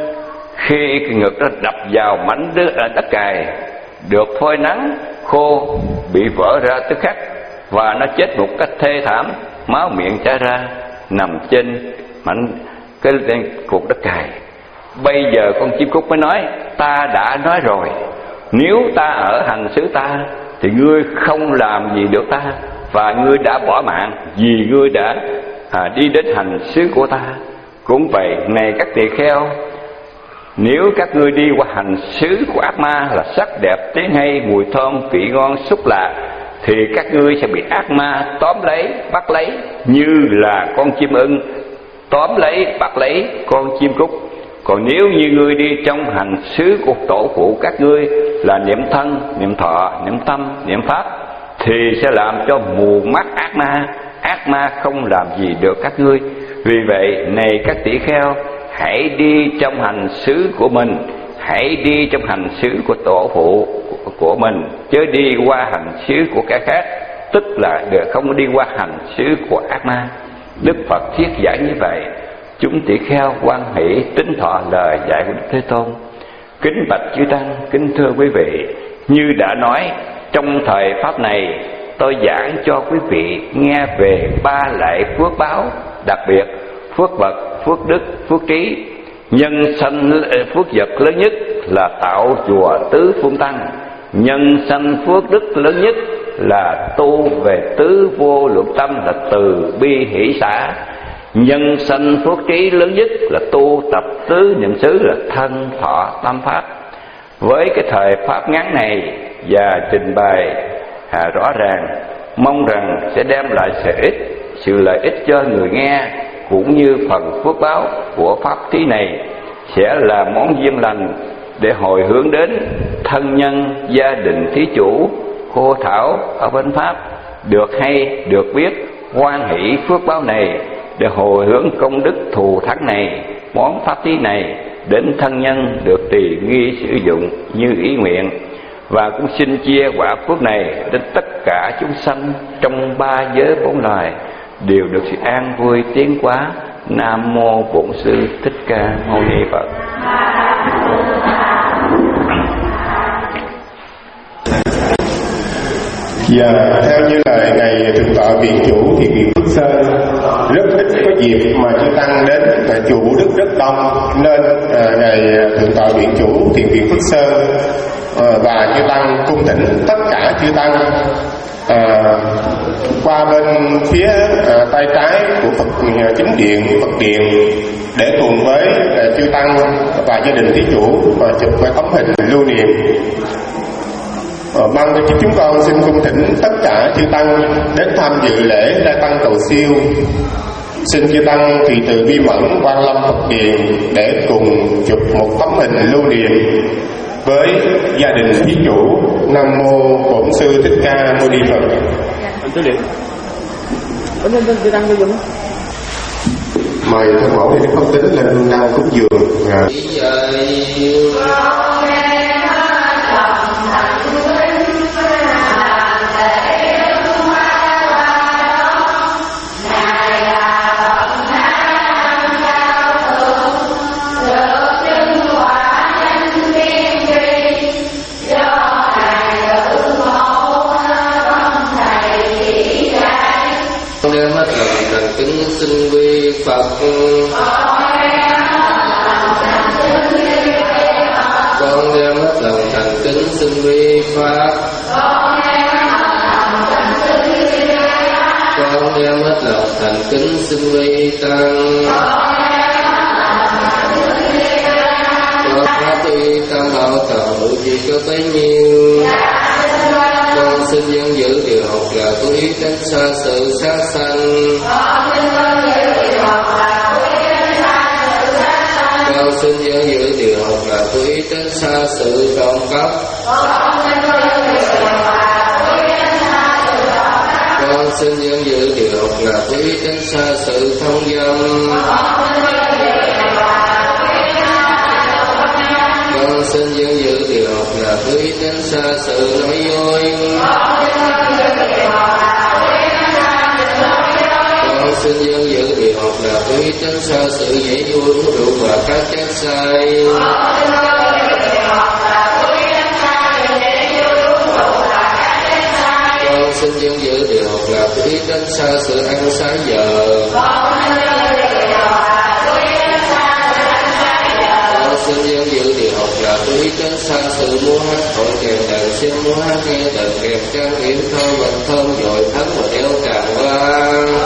khi cái ngực nó đập vào mảnh đất, đất cày được phơi nắng khô, bị vỡ ra tức khắc, và nó chết một cách thê thảm, máu miệng chảy ra, nằm trên mảnh cái cục đất cày. Bây giờ con chim cút mới nói, ta đã nói rồi, nếu ta ở hành xứ ta thì ngươi không làm gì được ta, và ngươi đã bỏ mạng vì ngươi đã à, đi đến hành xứ của ta. Cũng vậy, này các tỳ kheo, nếu các ngươi đi qua hành xứ của ác ma là sắc đẹp, tiếng hay, mùi thơm, vị ngon, xúc lạ, thì các ngươi sẽ bị ác ma tóm lấy, bắt lấy, như là con chim ưng tóm lấy, bắt lấy con chim cút. Còn nếu như ngươi đi trong hành xứ của tổ phụ các ngươi là niệm thân, niệm thọ, niệm tâm, niệm pháp, thì sẽ làm cho mù mắt ác ma. Ác ma không làm gì được các ngươi. Vì vậy, này các tỷ kheo, hãy đi trong hành xứ của mình, hãy đi trong hành xứ của tổ phụ của mình, chứ đi qua hành xứ của kẻ khác, tức là không đi qua hành xứ của ác ma. Đức Phật thiết giải như vậy. Chúng tỷ kheo hoan hỷ tín thọ lời dạy của Đức Thế Tôn. Kính bạch chư tăng, kính thưa quý vị, như đã nói, trong thời pháp này tôi giảng cho quý vị nghe về ba loại phước báo đặc biệt: phước vật, phước đức, phước trí. Nhân sanh phước vật lớn nhất là tạo chùa tứ phương tăng. Nhân sanh phước đức lớn nhất là tu về tứ vô lượng tâm, là từ bi hỷ xả. Nhân sanh phước trí lớn nhất là tu tập tứ niệm xứ, là thân thọ tam pháp. Với cái thời pháp ngắn này và trình bày à, rõ ràng, mong rằng sẽ đem lại sự ích, sự lợi ích cho người nghe, cũng như phần phước báo của pháp thí này sẽ là món diêm lành để hồi hướng đến thân nhân, gia đình thí chủ, khô thảo ở bên pháp, được hay, được biết, hoan hỷ phước báo này để hồi hướng công đức thù thắng này, món pháp thí này đến thân nhân được tùy nghi sử dụng như ý nguyện. Và cũng xin chia quả phước này đến tất cả chúng sanh trong ba giới bốn loài, đều được sự an vui tiến hóa. Nam mô Bổn Sư Thích Ca Mâu Ni Phật. Giờ theo như lời ngày thượng tọa viện chủ thiền viện Phước Sơn, rất ít có dịp mà chư tăng đến chùa Vũ Đức rất đông, nên à, ngày thượng tọa viện chủ thiền viện Phước Sơn à, và chư tăng cung thỉnh tất cả chư tăng à, qua bên phía à, tay trái của Phật à, chính điện, Phật điện, để cùng với à, chư tăng và gia đình thí chủ và chụp cái tấm hình lưu niệm. Mang cho chúng con xin cung thỉnh tất cả chư tăng đến tham dự lễ La Tăng cầu siêu. Xin chư tăng tùy từ bi mẫn Quan Lâm Phật điện để cùng chụp một tấm hình lưu niệm với gia đình thí chủ. Nam mô Bổn Sư Thích Ca Mâu Ni Phật. Mời thân mẫu để Pháp Tính lên năng cúng dường. À. Đem hết lòng thành kính xin quy Phật. Con đem hết lòng thành kính xin quy Pháp. Con đem hết lòng thành kính xin quy Tăng. Con pháp y tam bảo cầu chỉ có bấy nhiêu. Con xin dân giữ điều học là cố ý tránh xa sự sát sanh. Con xin dân giữ điều học là cố ý tránh xa sự trộm cắp. Con xin dân giữ điều học là cố ý tránh xa sự thông dâm. Con xin dân giữ điều học là cố ý tránh xa sự nói dối. Con xin dân giữ điều học là cố ý tránh xa sự dễ vui uống rượu và các chất say. Con xin dân giữ điều học là cố ý tránh xa sự ăn sáng giờ. Xin dân dự điều học là cố ý tránh xa sự múa hát hội kèm đàn xem múa hát nghe đàn kèm trang điểm thơ bạch thơm dội thắng và đeo tràng vang.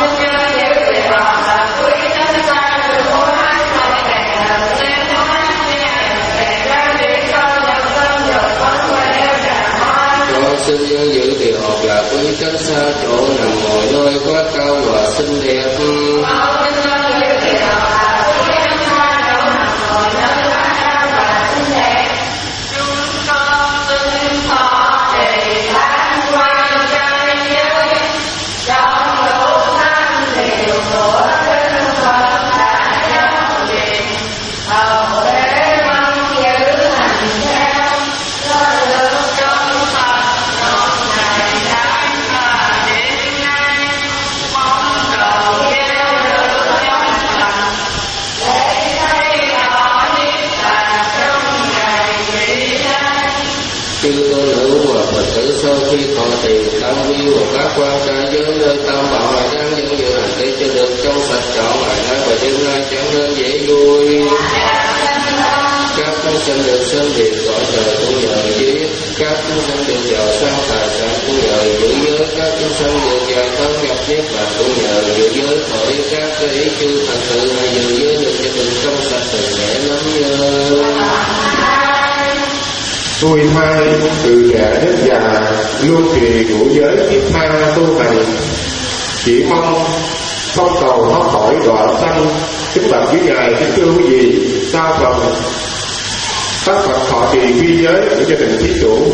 Con xin dân dự điều học là cố ý tránh xa chỗ nằm ngồi nơi quá cao và xinh đẹp. Sau khi thọ tiền tam vi và các quan trai giới nơi tam bảo ngày đang dân dự hành để cho được trong sạch trọn ngày nay và đêm nay trở nên dễ vui. Các chúng sinh được sinh việc cõi trời cũng nhờ dưới, các chúng sinh được giàu sang tài sản cũng nhờ giữ giới, các chúng sinh được dài thân nhập niết bàn cũng nhờ giữ giới. Khỏi các cái ý chư thành tự hay giữ giới được cho mình trong sạch tình nhẹ lắm nhờ. Tôi mai từ trẻ đến già luôn trì ngũ giới thiết tha tu hành, chỉ mong không cầu thoát khỏi đọa sanh. Kính bạch với ngài, kính thưa quý vị, sao phần các Phật thọ trì quy giới của gia đình thí chủ.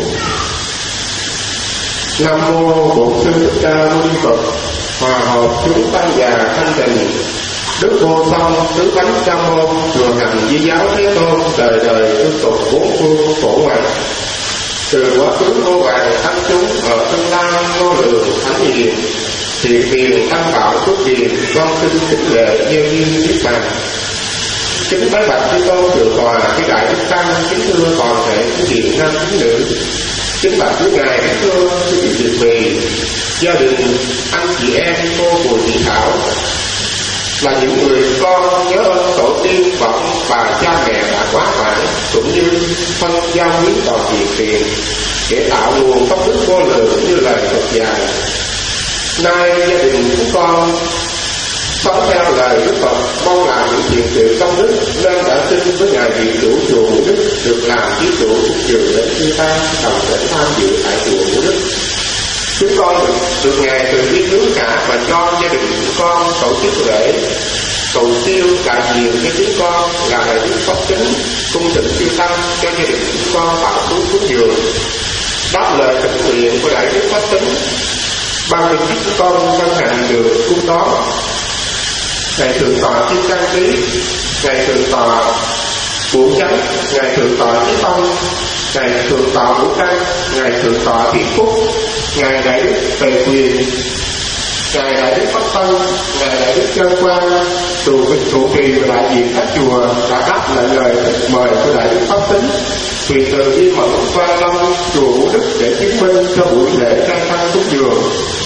Nam mô Bổn Sư Thích Ca Mâu Ni Phật. Hòa hợp chúng tăng già thanh tịnh, Đức Vô Song tứ bánh trăm môn, thường hành di giáo Thế Tôn, đời đời tương tục bốn phương phổ hoài. Từ quá khứ vô vàng thánh chúng, ở tương lai vô lượng thánh hiền, thiện tiền tam bảo phước điền, con xin kính lệ gieo duyên niết bàn. Kính bái bạch Thế Tôn thượng tọa, cái đại đức tăng, kính thưa toàn thể quý vị nam kính nữ. Kính bạch với ngài, kính thưa quý vị Việt Mì, gia đình anh chị em cô Bùi Thị Thảo, là những người con nhớ ơn tổ tiên vọng và cha mẹ đã quá vãng, cũng như phân giao hiến toàn diện tiền để tạo nguồn công đức vô lượng như lời Phật dạy. Nay gia đình chúng con sống theo lời Đức Phật, mong làm những thiện sự công đức, nên đã xin với ngài vị chủ chùa Ngũ Đức được làm thí chủ cúng dường đến chư tăng đồng thể tham dự tại chùa Ngũ Đức. Chúng con được, được ngài từ bi hướng cả và cho gia đình chúng con tổ chức lễ cầu siêu đại diện cho chúng con là lời Đức Pháp Tính cung thỉnh chư tăng cho gia đình chúng con tạo phú cúng dường. Đáp lời thực nguyện của đại Đức Pháp Tính, ban tổ chức chúng con hân hạnh được cung đón Ngài Thượng tọa Kim Cang Tý, Ngài Thượng tọa Bửu Chánh, Ngài Thượng tọa Chí Tông, Ngài Thượng tọa Bửu Căn, Ngài Thượng tọa Thiện Phúc, Ngài Đại Đức Tề Quyền, Ngài Đại Đức Bắc Tân, Ngài Đại Đức Chân Quang, trụ trụ trì và đại diện các chùa đã đáp lại lời mời của Đại Đức Pháp Tính, tùy từ đi mẫn Quan Lâm, chùa Vũ Đức để chứng minh cho buổi lễ trai tăng cúng dường.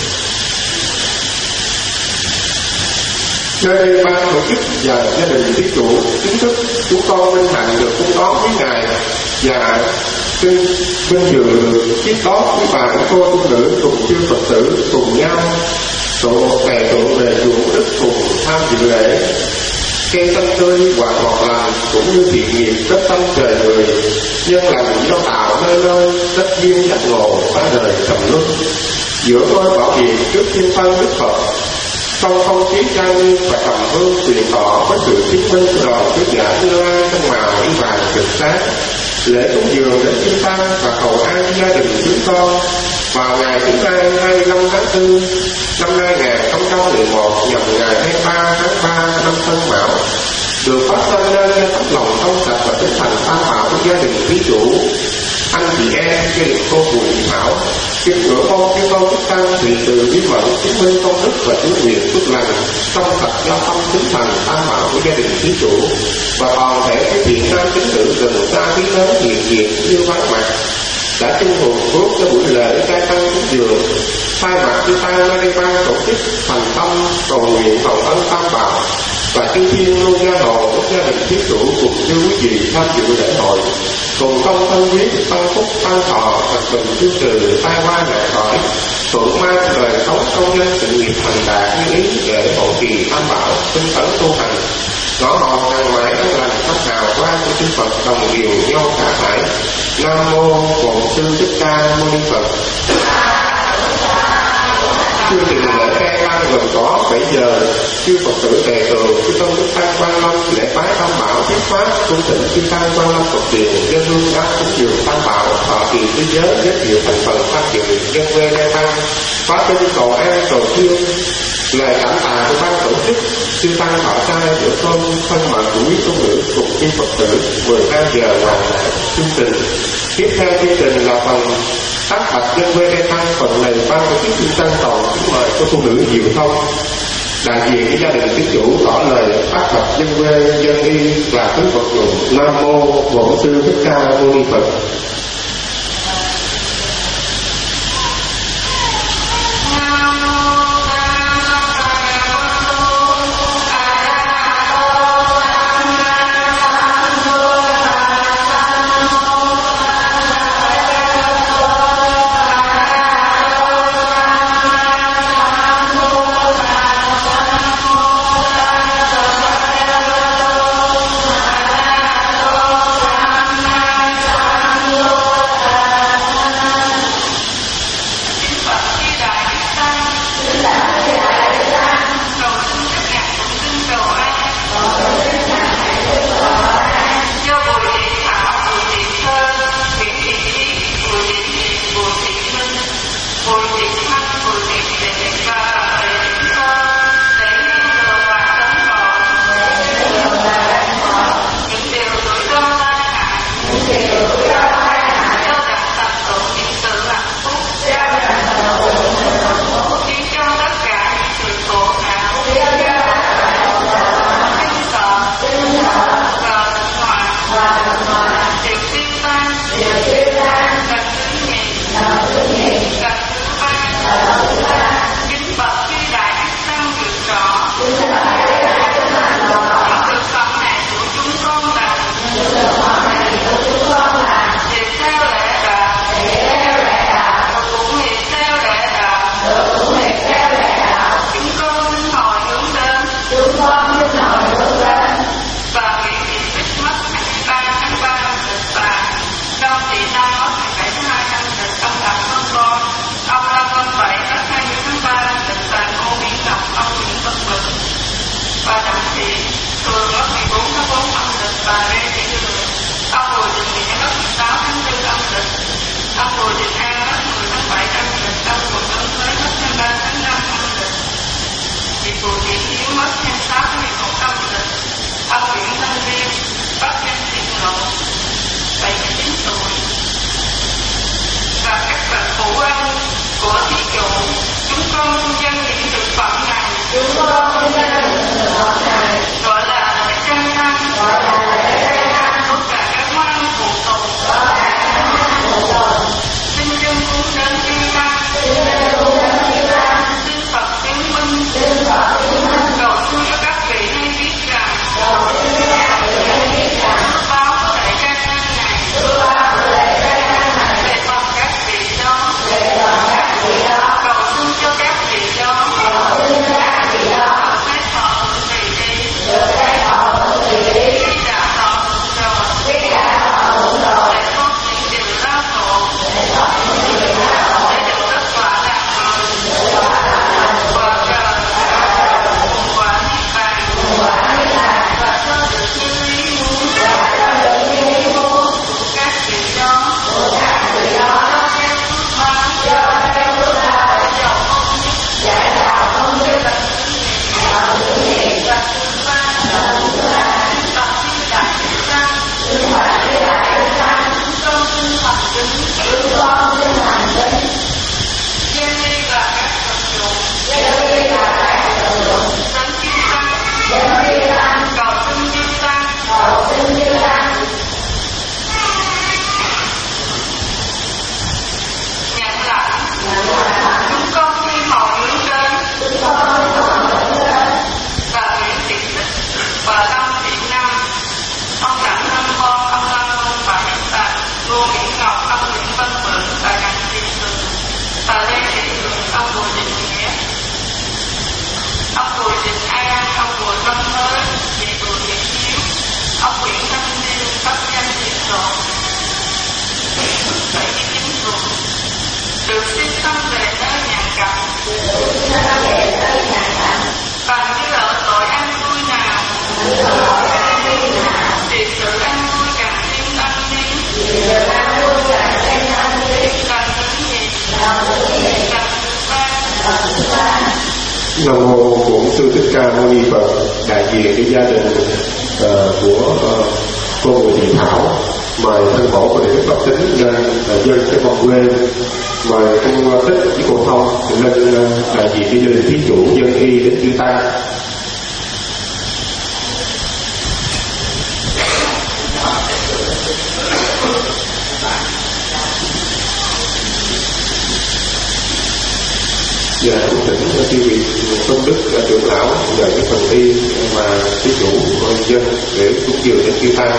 Nơi đây ban tổ chức và gia đình thí chủ chính thức chúng con vinh hạnh được cúng đón với ngài và xin vinh dự được tiếp đón với bà cô tu nữ cùng chư Phật tử cùng nhau tổ một ngày tổ về chùa Vũ Đức cùng tham dự lễ. Cây xanh tươi quả ngọt lành cũng như thiện nghiệp rất tâm trời người, nhân lành do tạo nơi nơi đất duyên giác ngộ phá đời trầm luân. Giữa tôi bảo hiền trước thiên phân Đức Phật, trong không khí trang nghiêm và trầm hương truyền tỏ với sự chứng minh của đoàn trước giả Như Lai trong màu ánh vàng rực sáng. Lễ cúng dường đến chư tăng và cầu an gia đình chúng con vào ngày thứ hai hai mươi lăm tháng tư năm hai nghìn không trăm mười một nhằm ngày hai mươi ba tháng ba năm Tân Mão, được phát sinh lên cho tấm lòng trong sạch và tinh thần tam bảo của gia đình thí chủ, anh chị em gia đình cô Bùi Thị Thảo. Kính ngưỡng mong chư con đức tăng thì từ bí mật chứng minh công đức và chứng nguyện phước lành trong sạch do tâm tinh thần tam bảo của gia đình thí chủ và toàn thể các thiện nam tín nữ gần xa bí lớn hiện diện như vắng mặt đã chung hồn phước cho buổi lễ trai tăng cúng dường. Thay mặt chư tăng nơi đây ban tổ chức thành tâm cầu nguyện cầu ân tam bảo và chư thiên luôn gia hộ của gia đình thí chủ cùng chư quý vị tham dự lễ hội, cùng công thân quyết tăng phúc tăng thọ và cùng tiêu trừ tai qua nạn khỏi, thuận mang đời sống công nhân sự nghiệp thành đạt như ý để hộ trì tam bảo tinh tấn tu hành, ngõ hòn hàng mãi an lành phát hào quang của chư Phật đồng điều nhau cả thải. Nam mô Bổn Sư Thích Ca Mâu Ni Phật. Chương trình lễ khai tăng gồm có bảy giờ chư Phật tử tề tường chư tôn đức tăng Quan Lâm lễ bái tam bảo thuyết pháp, cung thỉnh chư tăng Quan Lâm Phật tiền dân hương đáp cúng dường tam bảo, thọ trì thế giới giới thiệu thành phần phát triển dân quê gia tăng, phát sinh cầu an cầu siêu. Lời cảm tạ của ban tổ chức, chư tăng thọ trai bữa cơm thân mật của quý tu nữ cùng chư Phật tử mười hai giờ hoàn thành chương trình. Tiếp theo chương trình là phần tác bạch dân quê gia tăng, phần này ban tổ chức chư tăng toàn kính mời cô tu nữ Diệu Thông đại diện với gia đình thí chủ tỏ lời tác bạch dân quê dân y và thứ Phật dụng. Nam mô Bổn Sư Thích Ca Mâu Ni Phật. Hãy subscribe cho kênh Ghiền Mì Gõ để không bỏ lỡ Nam mô Bổn Sư Thích Ca Mâu Ni Phật. Đại diện cái gia đình uh, của uh, cô Bùi Thị Thảo mời thân mẫu của Đức Phật Tính lên uh, dân cái vòng quê, mời cô uh, Tích với cô Thông lên uh, đại diện cái gia đình thí chủ dân y đến chư tăng. Và cũng thỉnh chư vị tôn đức trưởng lão về cái phần y mà thí chủ dân để cúng dường đến chư tăng.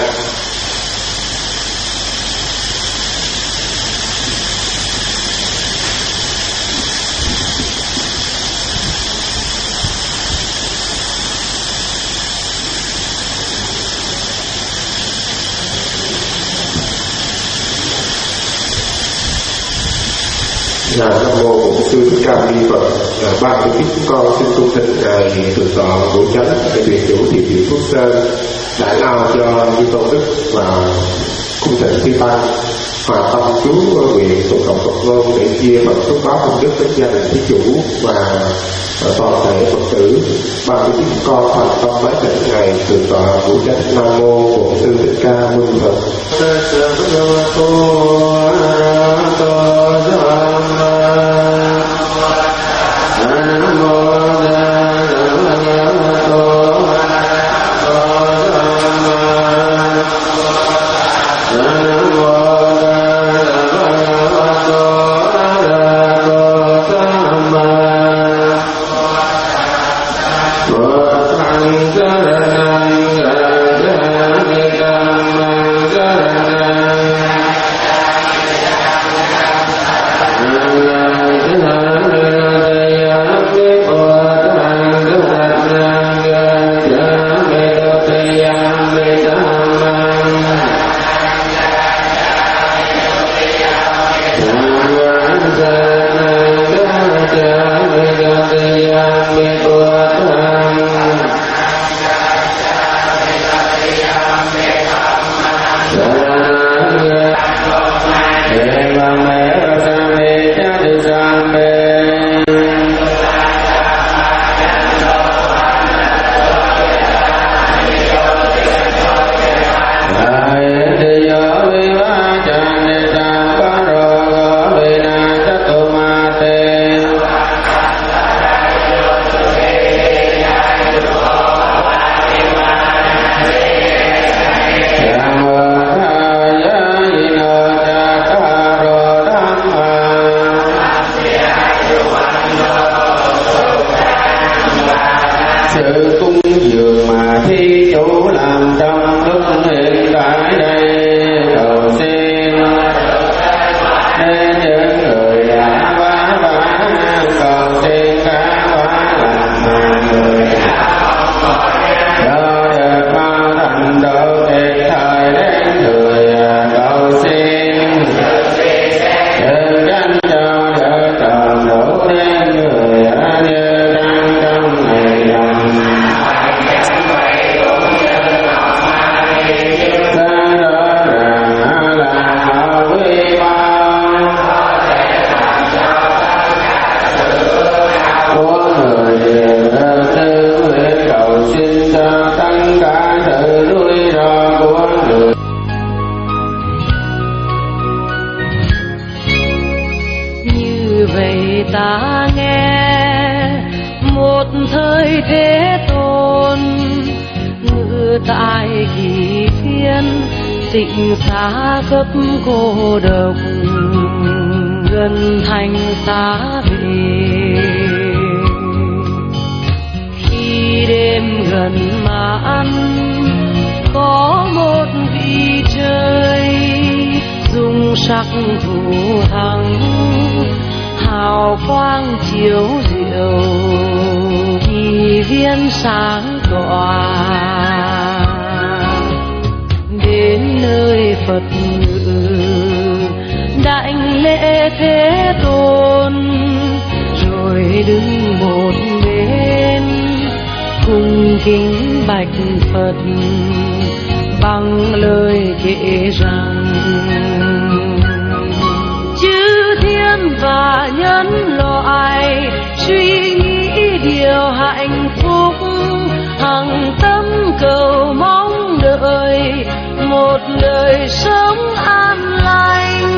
Nam mô Bổn Sư Thích Ca Mâu Ni Phật. Ban tổ chức chúng con xin cung thỉnh ngài thượng tọa Ngũ Chánh đại viện chủ thiền viện Phước Sơn đại lao cho như tôn đức và cung thỉnh chư tăng hòa tâm chú nguyện tụng cộng Phật ngôn để chia phần phước báo công đức đến gia đình thí chủ và toàn thể Phật tử. Ban tổ chức chúng con thành tâm bái thỉnh ngài thượng tọa Ngũ Chánh. Nam mô Bổn Sư Thích Ca Mâu Ni Phật. tịnh xá cấp cô độc gần thành xá về. Khi đêm gần mãn có một vị trời dung sắc thủ thắng, hào quang chiếu diệu kỳ viên sáng tỏa. Đến nơi Phật ngự đảnh lễ Thế Tôn, rồi đứng một bên cung kính bạch Phật bằng lời kể rằng đời sống an lành.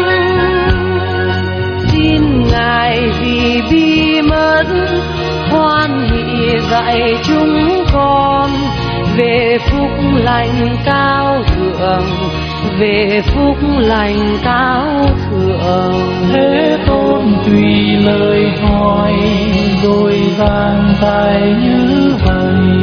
Xin Ngài vì bi mẫn hoan hỷ dạy chúng con về phúc lành cao thượng, về phúc lành cao thượng. Thế Tôn tùy lời hỏi rồi giảng tài như vậy.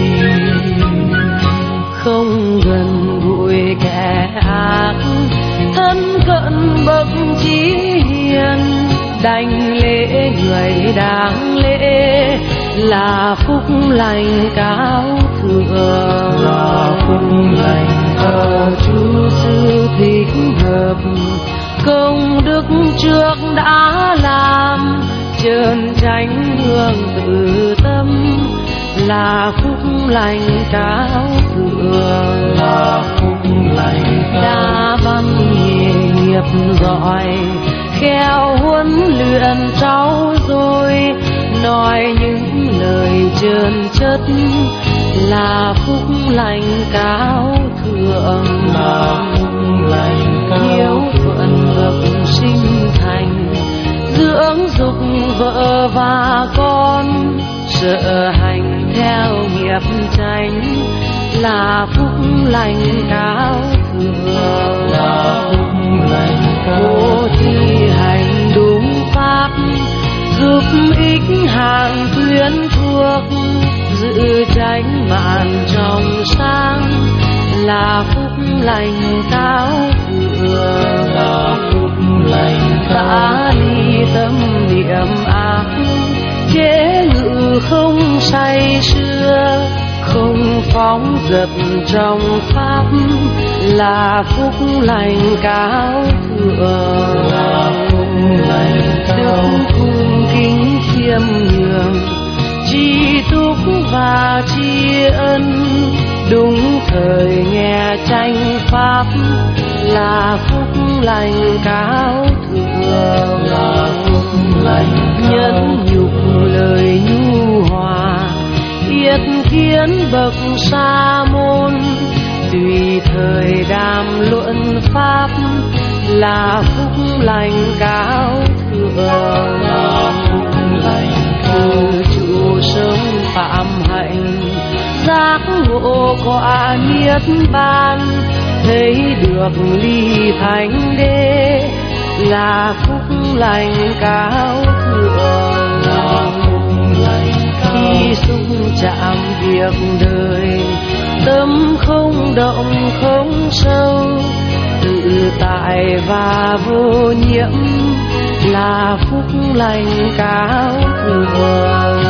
Không gần gũi kẻ ác, thân cận bậc trí hiền, đảnh lễ người đáng lễ là phúc lành cao thượng. Là phúc lành thờ Chúa sư thích hợp, công đức trước đã làm, trơn tránh hương tự tâm là phúc lành cao thượng. Là phúc lành đã văn nghề nghiệp giỏi, khéo huấn luyện trau dồi, nói những lời trơn chất là phúc lành cao thượng. Là phúc lành cao hiếu thuận bậc sinh thành, dưỡng dục vợ và con, sợ hành theo nghiệp chánh là phúc lành cao thượng. Là phúc lành cao bố thí hành đúng pháp, giúp ích hàng quyến thuộc, giữ chánh mạng trong sáng là phúc lành cao thượng. Là phúc lành cao đã ly tâm niệm ác, chế ngự không say sưa, không phóng dật trong pháp là phúc lành cao thượng. Là phúc lành cao đức cung kính khiêm nhường, tri túc và tri ân, đúng thời nghe tranh pháp là phúc lành cao thượng. Là phúc lành cao nhẫn nhục lời nhu hòa, yết kiến bậc sa môn, tùy thời đàm luận pháp là phúc lành cao thượng. Là phúc lành cao từ trụ sống phạm hạnh, giác ngộ quả niết bàn, thấy được ly thánh đế là phúc lành cao thượng. Là phúc lành cao khi xúc chạm việc đời, tâm không động không sâu, tự tại và vô nhiễm là phúc lành cao thượng.